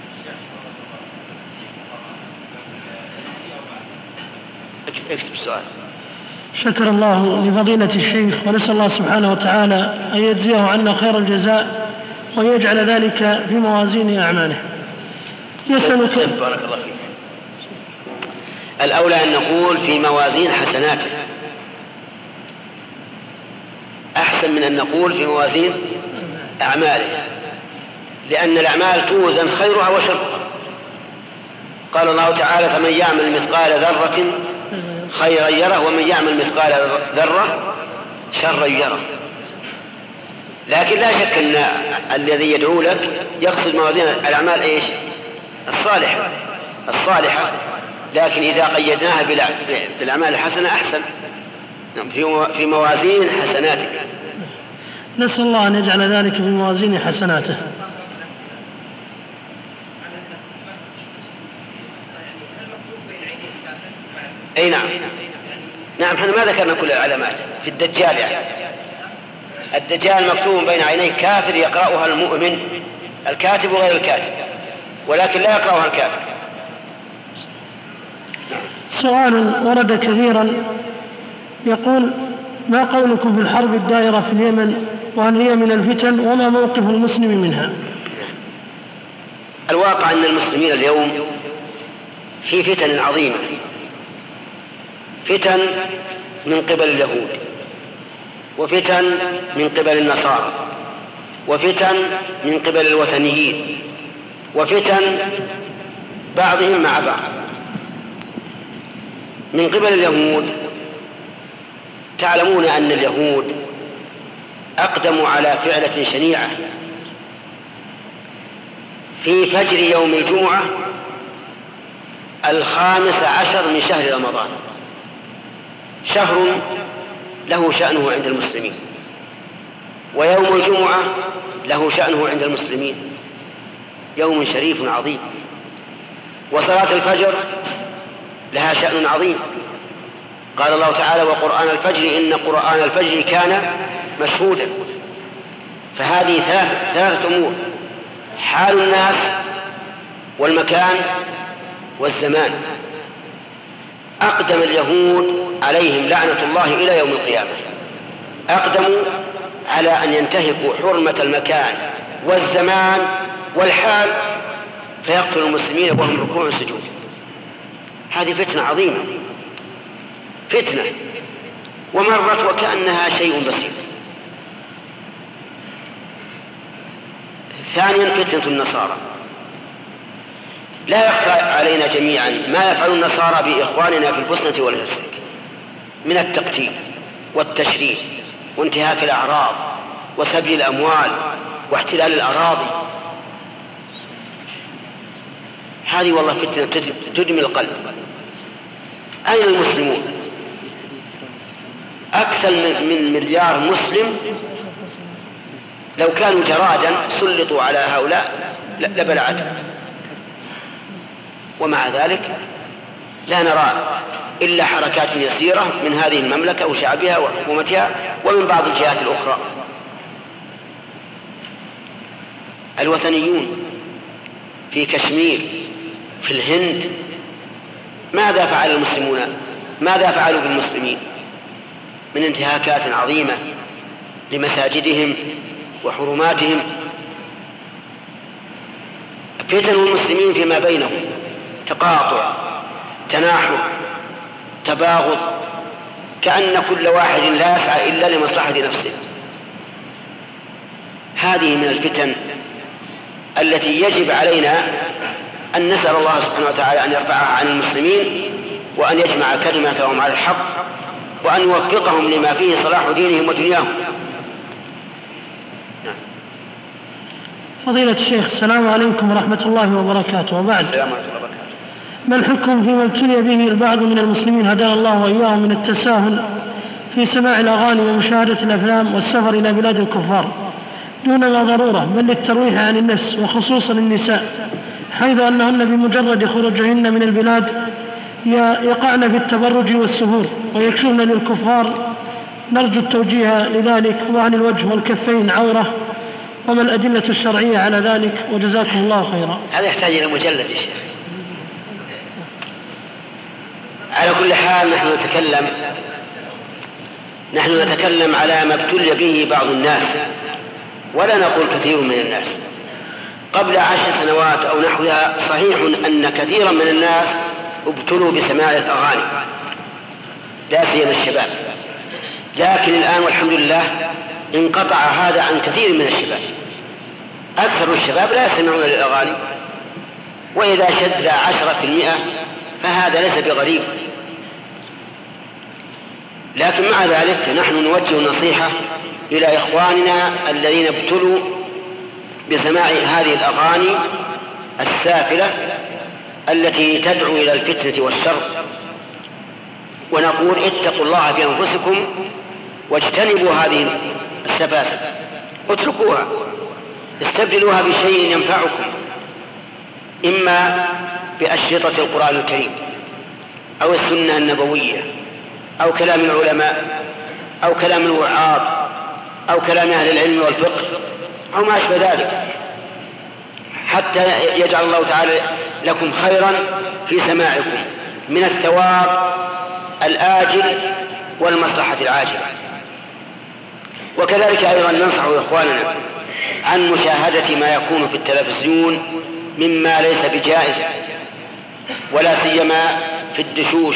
اكتب السؤال. شكر الله لفضيلة الشيخ، ونسأل الله سبحانه وتعالى أن يجزيه عنا خير الجزاء ويجعل ذلك في موازين أعماله. يسألك بارك الله فيك. الأولى أن نقول في موازين حسناته، أحسن من أن نقول في موازين أعماله، لأن الأعمال توزن خيرها وشرها. قال الله تعالى: فمن يعمل مثقال ذرة خيرا يره ومن يعمل مثقال ذرة شرا يره. لكن لا شك أن الذي يدعو لك يقصد موازين الأعمال إيش؟ الصالحة الصالحة لكن إذا قيدناها بالأعمال الحسنة أحسن، في موازين حسناتك. نسأل الله أن يجعل ذلك في موازين حسناته. أي نعم نعم احنا ما ذكرنا كل العلامات في الدجال. يعني الدجال مكتوب بين عينيه كافر يقرأها المؤمن الكاتب وغير الكاتب، ولكن لا يقرأها الكافر. سؤال ورد كثيرا يقول: ما قولكم في الحرب الدائرة في اليمن، وهل هي من الفتن، وما موقف المسلم منها؟ الواقع أن المسلمين اليوم في فتن عظيمة، فتن من قبل اليهود، وفتن من قبل النصارى، وفتن من قبل الوثنيين، وفتن بعضهم مع بعض. من قبل اليهود تعلمون أن اليهود أقدموا على فعلة شنيعة في فجر يوم الجمعة الخامس عشر من شهر رمضان، شهر له شأنه عند المسلمين، ويوم الجمعة له شأنه عند المسلمين، يوم شريف عظيم. وصلاة الفجر لها شأن عظيم. قال الله تعالى: وقرآن الفجر إن قرآن الفجر كان مشهودا. فهذه ثلاثة, ثلاثة أمور: حال الناس والمكان والزمان. أقدم اليهود عليهم لعنة الله إلى يوم القيامة، أقدموا على أن ينتهكوا حرمة المكان والزمان والحال فيقتل المسلمين وهم ركوع سجود. هذه فتنة عظيمة، فتنة ومرت وكأنها شيء بسيط. ثانيا فتنة النصارى. لا يخفى علينا جميعا ما يفعل النصارى بإخواننا في البوسنة والهرسك من التقتيل والتشريد وانتهاك الأعراض وسبي الأموال واحتلال الأراضي. هذه والله فتنة تدمي القلب. أين المسلمون؟ أكثر من مليار مسلم لو كانوا جرادا سلطوا على هؤلاء لبلعتهم، ومع ذلك لا نرى إلا حركات يسيرة من هذه المملكة وشعبها وحكومتها ومن بعض الجهات الأخرى. الوثنيون في كشمير في الهند ماذا فعل المسلمون؟ ماذا فعلوا بالمسلمين من انتهاكات عظيمة لمساجدهم وحرماتهم؟ فتن المسلمين فيما بينهم تقاطع، تناحر، تباغض، كأن كل واحد لا يسعى إلا لمصلحة نفسه. هذه من الفتن التي يجب علينا أن نسأل الله سبحانه وتعالى أن يرفعها عن المسلمين وأن يجمع كلمتهم على الحق وأن يوفقهم لما فيه صلاح دينهم ودنياهم. نعم. فضيلة الشيخ، السلام عليكم ورحمة الله وبركاته. وبعد، السلام عليكم وبركاته. ما الحكم فيما ابتلي به البعض من المسلمين هدانا الله وإياهم من التساهل في سماع الأغاني ومشاهدة الأفلام والسفر إلى بلاد الكفار دون ما ضرورة، بل للترويح عن النفس وخصوصا النساء، حيث أنهن بمجرد خروجهن من البلاد يقعن في التبرج والسفور ويكشفن للكفار؟ نرجو التوجيه لذلك، وعن الوجه والكفين عورة، وما الأدلة الشرعية على ذلك؟ وجزاكم الله خيرا. هذا يحتاج إلى مجلد يا شيخ. على كل حال نحن نتكلم نحن نتكلم على ما ابتلي به بعض الناس، ولا نقول كثير من الناس. قبل عشر سنوات أو نحوها صحيح أن كثيرا من الناس ابتلوا بسماع الأغاني، لا سيما الشباب، لكن الآن والحمد لله انقطع هذا عن كثير من الشباب. أكثر الشباب لا يسمعون للأغاني، وإذا شد عشرة في المئة فهذا ليس بغريب. لكن مع ذلك نحن نوجه نصيحة إلى إخواننا الذين ابتلوا بسماع هذه الأغاني السافلة التي تدعو إلى الفتنة والشر، ونقول اتقوا الله في أنفسكم واجتنبوا هذه السفاسف، اتركوها، استبدلوها بشيء ينفعكم، إما بأشرطة القرآن الكريم أو السنة النبوية أو كلام العلماء أو كلام الوعاظ أو كلام أهل العلم والفقه أو ما أشبه ذلك، حتى يجعل الله تعالى لكم خيرا في سماعكم من الثواب الآجل والمصلحة العاجلة. وكذلك أيضا ننصح إخواننا عن مشاهدة ما يكون في التلفزيون مما ليس بجائز، ولا سيما في الدشوش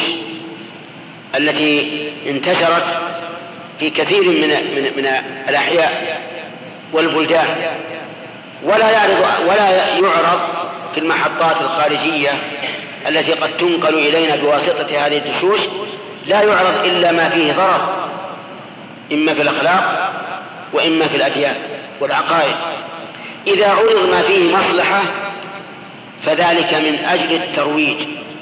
التي انتشرت في كثير من من من الأحياء والبلدان، ولا يعرض ولا يعرض في المحطات الخارجية التي قد تنقل إلينا بواسطة هذه الدشوش، لا يعرض إلا ما فيه ضرر، إما في الأخلاق وإما في الأديان والعقائد. إذا عرض ما فيه مصلحة فذلك من أجل الترويج،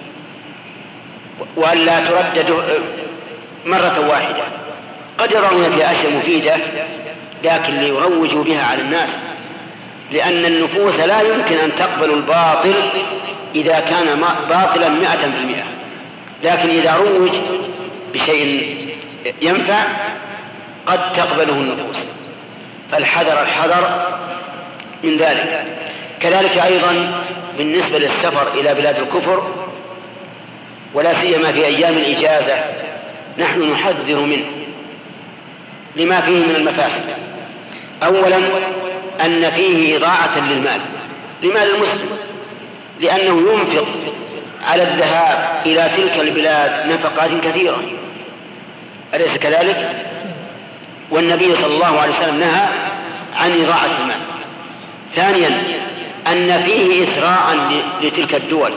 وألا تردد مرة واحدة. قد يرون فيها أشياء مفيدة لكن ليروجوا بها على الناس، لأن النفوس لا يمكن أن تقبل الباطل إذا كان باطلا مئة في المئة، لكن إذا روج بشيء ينفع قد تقبله النفوس، فالحذر الحذر من ذلك. كذلك أيضا بالنسبة للسفر إلى بلاد الكفر ولا سيما في أيام الإجازة نحن نحذر منه لما فيه من المفاسد. أولا أن فيه إضاعة للمال لمال المسلم، لأنه ينفق على الذهاب إلى تلك البلاد نفقات كثيرة، أليس كذلك؟ والنبي صلى الله عليه وسلم نهى عن إضاعة المال. ثانيا أن فيه إسراء لتلك الدول،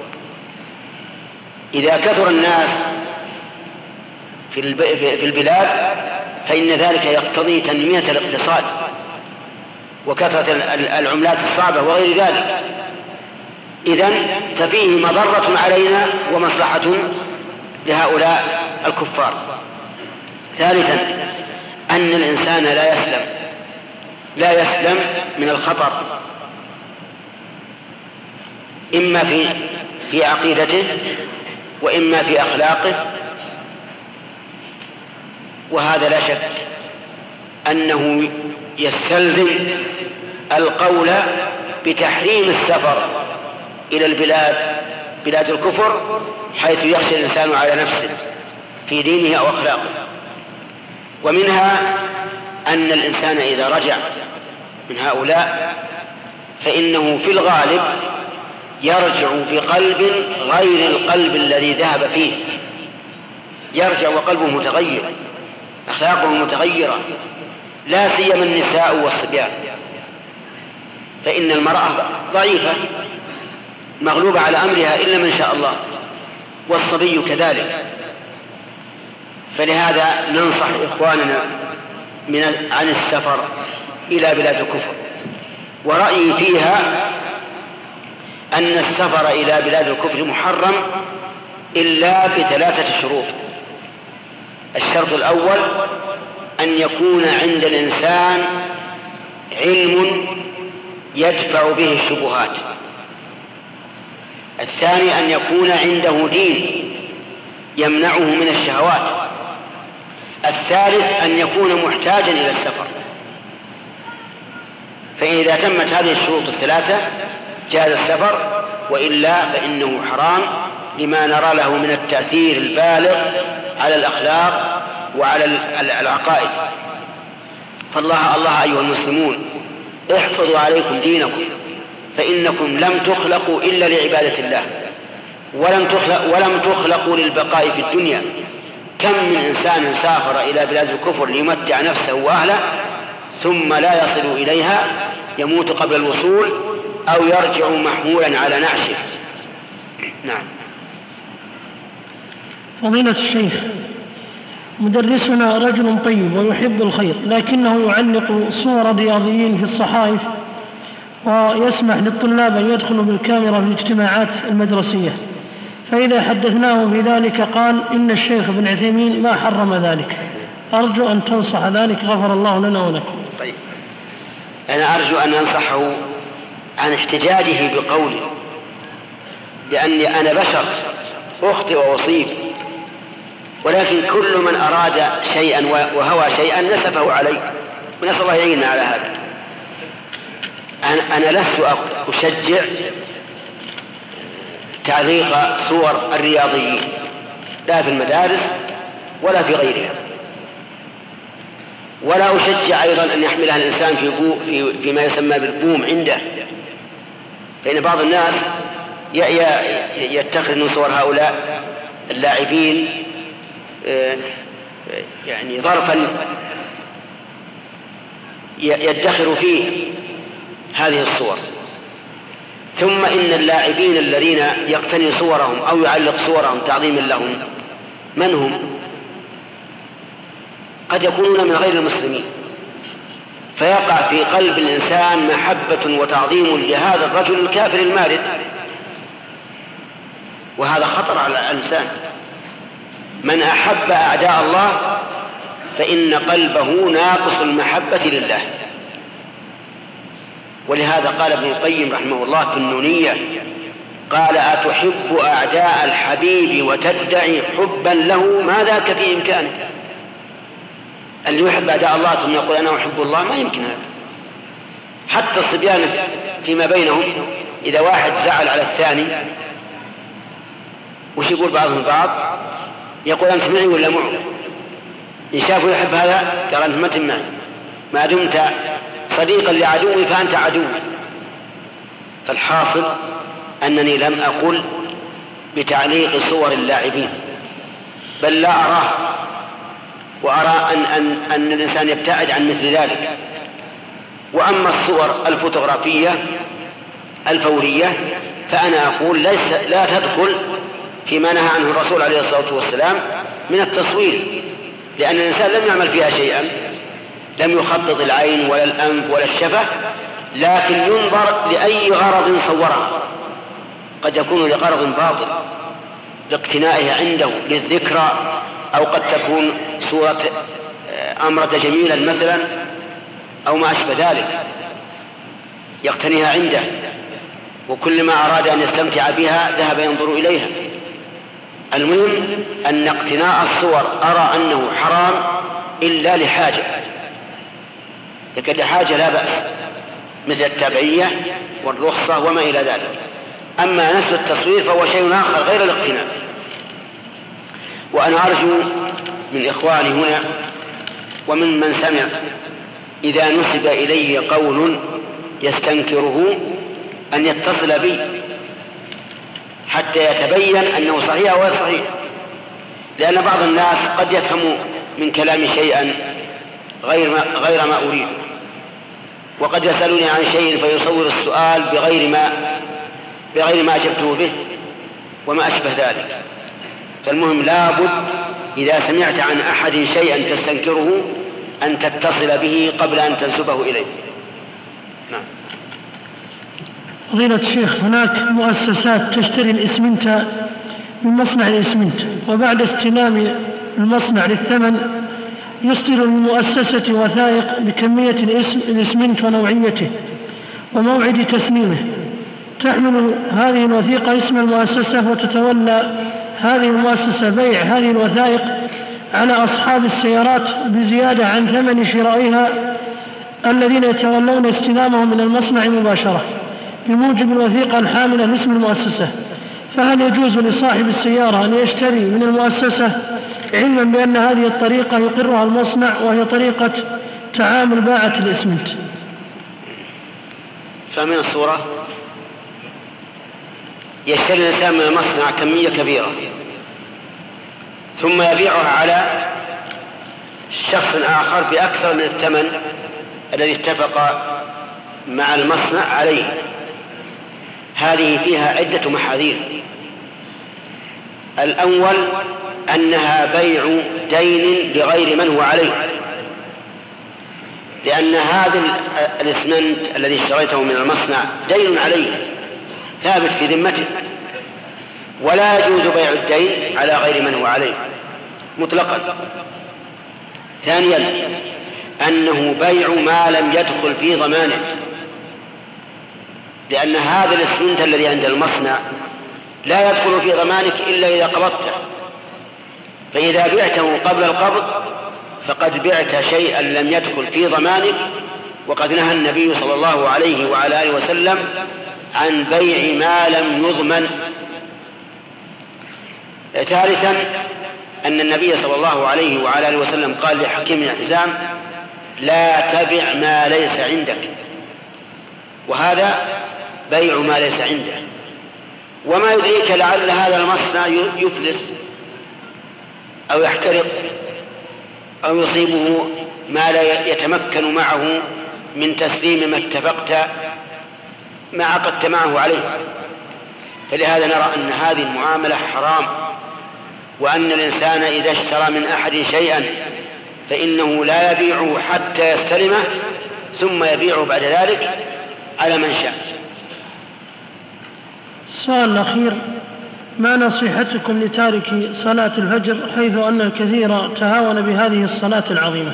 إذا كثر الناس في البلاد فإن ذلك يقتضي تنمية الاقتصاد وكثرة العملات الصعبة وغير ذلك، إذن ففيه مضرة علينا ومصلحة لهؤلاء الكفار. ثالثا أن الإنسان لا يسلم لا يسلم من الخطر، إما في في عقيدته وإما في أخلاقه، وهذا لا شك أنه يستلزم القول بتحريم السفر إلى البلاد بلاد الكفر، حيث يخشى الإنسان على نفسه في دينه أو أخلاقه. ومنها أن الإنسان إذا رجع من هؤلاء فإنه في الغالب يرجع بقلب غير القلب الذي ذهب فيه، يرجع وقلبه متغير، أخلاقه متغيرة، لا سيما النساء والصبيان، فإن المرأة ضعيفة مغلوبة على أمرها إلا من شاء الله، والصبي كذلك. فلهذا ننصح إخواننا من عن السفر إلى بلاد الكفر. ورأيي فيها أن السفر إلى بلاد الكفر محرم إلا بثلاثة شروط. الشرط الأول أن يكون عند الإنسان علم يدفع به الشبهات. الثاني أن يكون عنده دين يمنعه من الشهوات. الثالث أن يكون محتاجا إلى السفر. فإذا تمت هذه الشروط الثلاثة جاز السفر، وإلا فإنه حرام لما نرى له من التأثير البالغ على الأخلاق وعلى العقائد. فالله الله أيها المسلمون احفظوا عليكم دينكم، فإنكم لم تخلقوا إلا لعبادة الله، ولم تخلق ولم تخلقوا للبقاء في الدنيا. كم من إنسان سافر إلى بلاد الكفر ليمتع نفسه وأهله ثم لا يصل إليها، يموت قبل الوصول أو يرجع محمولا على نعشه. نعم. فضيلة الشيخ، مدرسنا رجل طيب ويحب الخير، لكنه يعلق صور رياضيين في الصحائف ويسمح للطلاب أن يدخلوا بالكاميرا في الاجتماعات المدرسية، فإذا حدثناه بذلك قال إن الشيخ ابن عثيمين ما حرم ذلك. أرجو أن تنصح ذلك، غفر الله لنا ولكم. طيب، أنا أرجو أن أنصحه عن احتجاجه بقولي، لأني أنا بشر أخطئ وأصيب، ولكن كل من أراد شيئا وهوى شيئا نسفه عليه، ونسأل الله يعيننا على هذا. أنا لست أشجع تعليق صور الرياضيين لا في المدارس ولا في غيرها، ولا أشجع أيضا أن يحملها الإنسان في, بو في فيما يسمى بالبوم عنده، فإن بعض الناس يتخذ من صور هؤلاء اللاعبين يعني ظرفا يدخر فيه هذه الصور. ثم إن اللاعبين الذين يقتني صورهم أو يعلق صورهم تعظيما لهم من هم؟ قد يكونون من غير المسلمين، فيقع في قلب الإنسان محبة وتعظيم لهذا الرجل الكافر المارد، وهذا خطر على الإنسان. من أحب أعداء الله فإن قلبه ناقص المحبة لله. ولهذا قال ابن القيم رحمه الله في النونية، قال أتحب أعداء الحبيب وتدعي حبا له، ما ذاك في إمكانك؟ اللي يحب أعداء الله ثم يقول أنا أحب الله، ما يمكن هذا. حتى الصبيان فيما بينهم إذا واحد زعل على الثاني وش يقول بعضهم البعض؟ يقول أنت معي ولا معه؟ إن شافوا يحب هذا قال أنت ما أنت معي، ما دمت صديقا لعدوي فأنت عدو. فالحاصل أنني لم أقل بتعليق صور اللاعبين، بل لا أراه، وأرى أن, أن, أن الإنسان يبتعد عن مثل ذلك. وأما الصور الفوتوغرافية الفورية فأنا أقول ليس لا تدخل فيما نهى عنه الرسول عليه الصلاة والسلام من التصوير، لأن الإنسان لم يعمل فيها شيئا، لم يخطط العين ولا الأنف ولا الشفة، لكن ينظر لأي غرض صورها، قد يكون لغرض باطل لاقتنائه عنده للذكرى، أو قد تكون صورة أمرة جميلا مثلا أو ما أشبه ذلك يقتنيها عنده، وكلما أراد أن يستمتع بها ذهب ينظر إليها. المهم أن اقتناء الصور أرى أنه حرام إلا لحاجة، لكن لحاجة لا بأس، مثل التابعية والرخصة وما إلى ذلك. أما نسل التصوير فهو شيء آخر غير الاقتناء. وأنا أرجو من إخواني هنا ومن من سمع إذا نسب إلي قول يستنكره أن يتصل بي حتى يتبين أنه صحيح أو صحيح، لأن بعض الناس قد يفهم من كلامي شيئا غير ما, غير ما أريد، وقد يسألني عن شيء فيصور السؤال بغير ما بغير ما أجبته به وما أشبه ذلك. فالمهم لابد إذا سمعت عن أحد شيئا تستنكره أن تتصل به قبل أن تنسبه إليه. نعم. فضيلة الشيخ، هناك مؤسسات تشتري الإسمنت من مصنع الإسمنت، وبعد استلام المصنع للثمن يصدر للمؤسسة وثائق بكمية الإسمنت ونوعيته وموعد تسليمه، تحمل هذه الوثيقة اسم المؤسسة، وتتولى هذه المؤسسة بيع هذه الوثائق على أصحاب السيارات بزيادة عن ثمن شرائها الذين يتولون استلامهم من المصنع مباشرة بموجب الوثيقة الحاملة لاسم المؤسسة. فهل يجوز لصاحب السيارة أن يشتري من المؤسسة علما بأن هذه الطريقة يقرها المصنع وهي طريقة تعامل باعة الإسمنت؟ فمن الصورة يشتري الإنسان من المصنع كمية كبيرة ثم يبيعها على شخص آخر بأكثر من الثمن الذي اتفق مع المصنع عليه. هذه فيها عدة محاذير. الأول أنها بيع دين لغير من هو عليه، لأن هذا الإسمنت الذي اشتريته من المصنع دين عليه ثابت في ذمته، ولا يجوز بيع الدين على غير من هو عليه مطلقا. ثانيا أنه بيع ما لم يدخل في ضمانه، لأن هذا الإسمنت الذي عند المصنع لا يدخل في ضمانك إلا إذا قبضته، فإذا بعته قبل القبض فقد بعت شيئا لم يدخل في ضمانك، وقد نهى النبي صلى الله عليه وعلى آله وسلم عن بيع ما لم يضمن. ثالثا أن النبي صلى الله عليه وعلى آله وسلم قال لحكيم بن حزام لا تبع ما ليس عندك، وهذا بيع ما ليس عنده. وما يدريك لعل هذا المصنع يفلس أو يحترق أو يصيبه ما لا يتمكن معه من تسليم ما اتفقت ما عقدت معه عليه. فلهذا نرى أن هذه المعاملة حرام، وأن الإنسان إذا اشترى من أحد شيئا فإنه لا يبيعه حتى يستلمه ثم يبيعه بعد ذلك على من شاء. السؤال الأخير: ما نصيحتكم لتارك صلاة الفجر حيث أن الكثير تهاون بهذه الصلاة العظيمة؟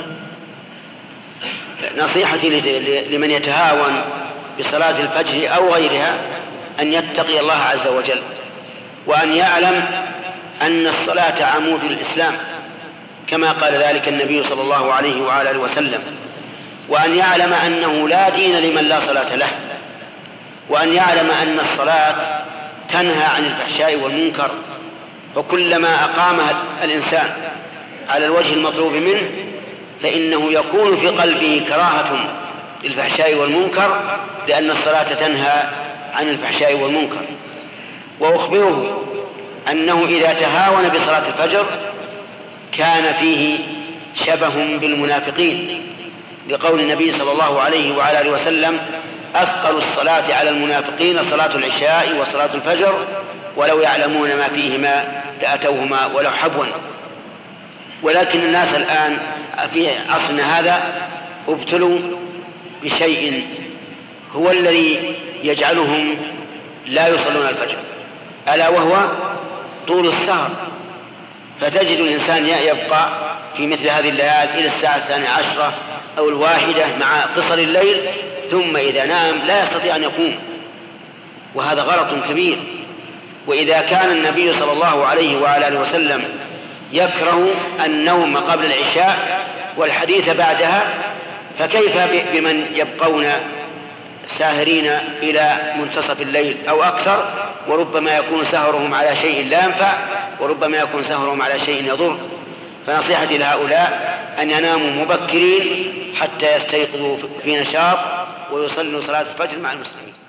نصيحتي لمن يتهاون بصلاة الفجر أو غيرها أن يتقي الله عز وجل، وأن يعلم أن الصلاة عمود الإسلام كما قال ذلك النبي صلى الله عليه وعلى آله وسلم، وأن يعلم أنه لا دين لمن لا صلاة له، وأن يعلم أن الصلاة تنهى عن الفحشاء والمنكر وكلما أقامها الإنسان على الوجه المطلوب منه فإنه يكون في قلبه كراهة للفحشاء والمنكر، لأن الصلاة تنهى عن الفحشاء والمنكر. وأخبره أنه إذا تهاون بصلاة الفجر كان فيه شبه بالمنافقين، لقول النبي صلى الله عليه وعلى آله وسلم: أثقل الصلاة على المنافقين صلاة العشاء وصلاة الفجر ولو يعلمون ما فيهما لأتوهما ولو حبوا. ولكن الناس الآن في عصرنا هذا ابتلوا بشيء هو الذي يجعلهم لا يصلون الفجر، ألا وهو طول السهر. فتجد الإنسان يبقى في مثل هذه الليالي إلى الساعة الثانية عشرة أو الواحدة مع قصر الليل، ثم إذا نام لا يستطيع أن يقوم، وهذا غلط كبير. وإذا كان النبي صلى الله عليه وعلى آله وسلم يكره النوم قبل العشاء والحديث بعدها، فكيف بمن يبقون ساهرين إلى منتصف الليل أو أكثر، وربما يكون سهرهم على شيء لا ينفع، وربما يكون سهرهم على شيء يضر. فنصيحتي لهؤلاء أن يناموا مبكرين حتى يستيقظوا في نشاط ويصلوا صلاة الفجر مع المسلمين.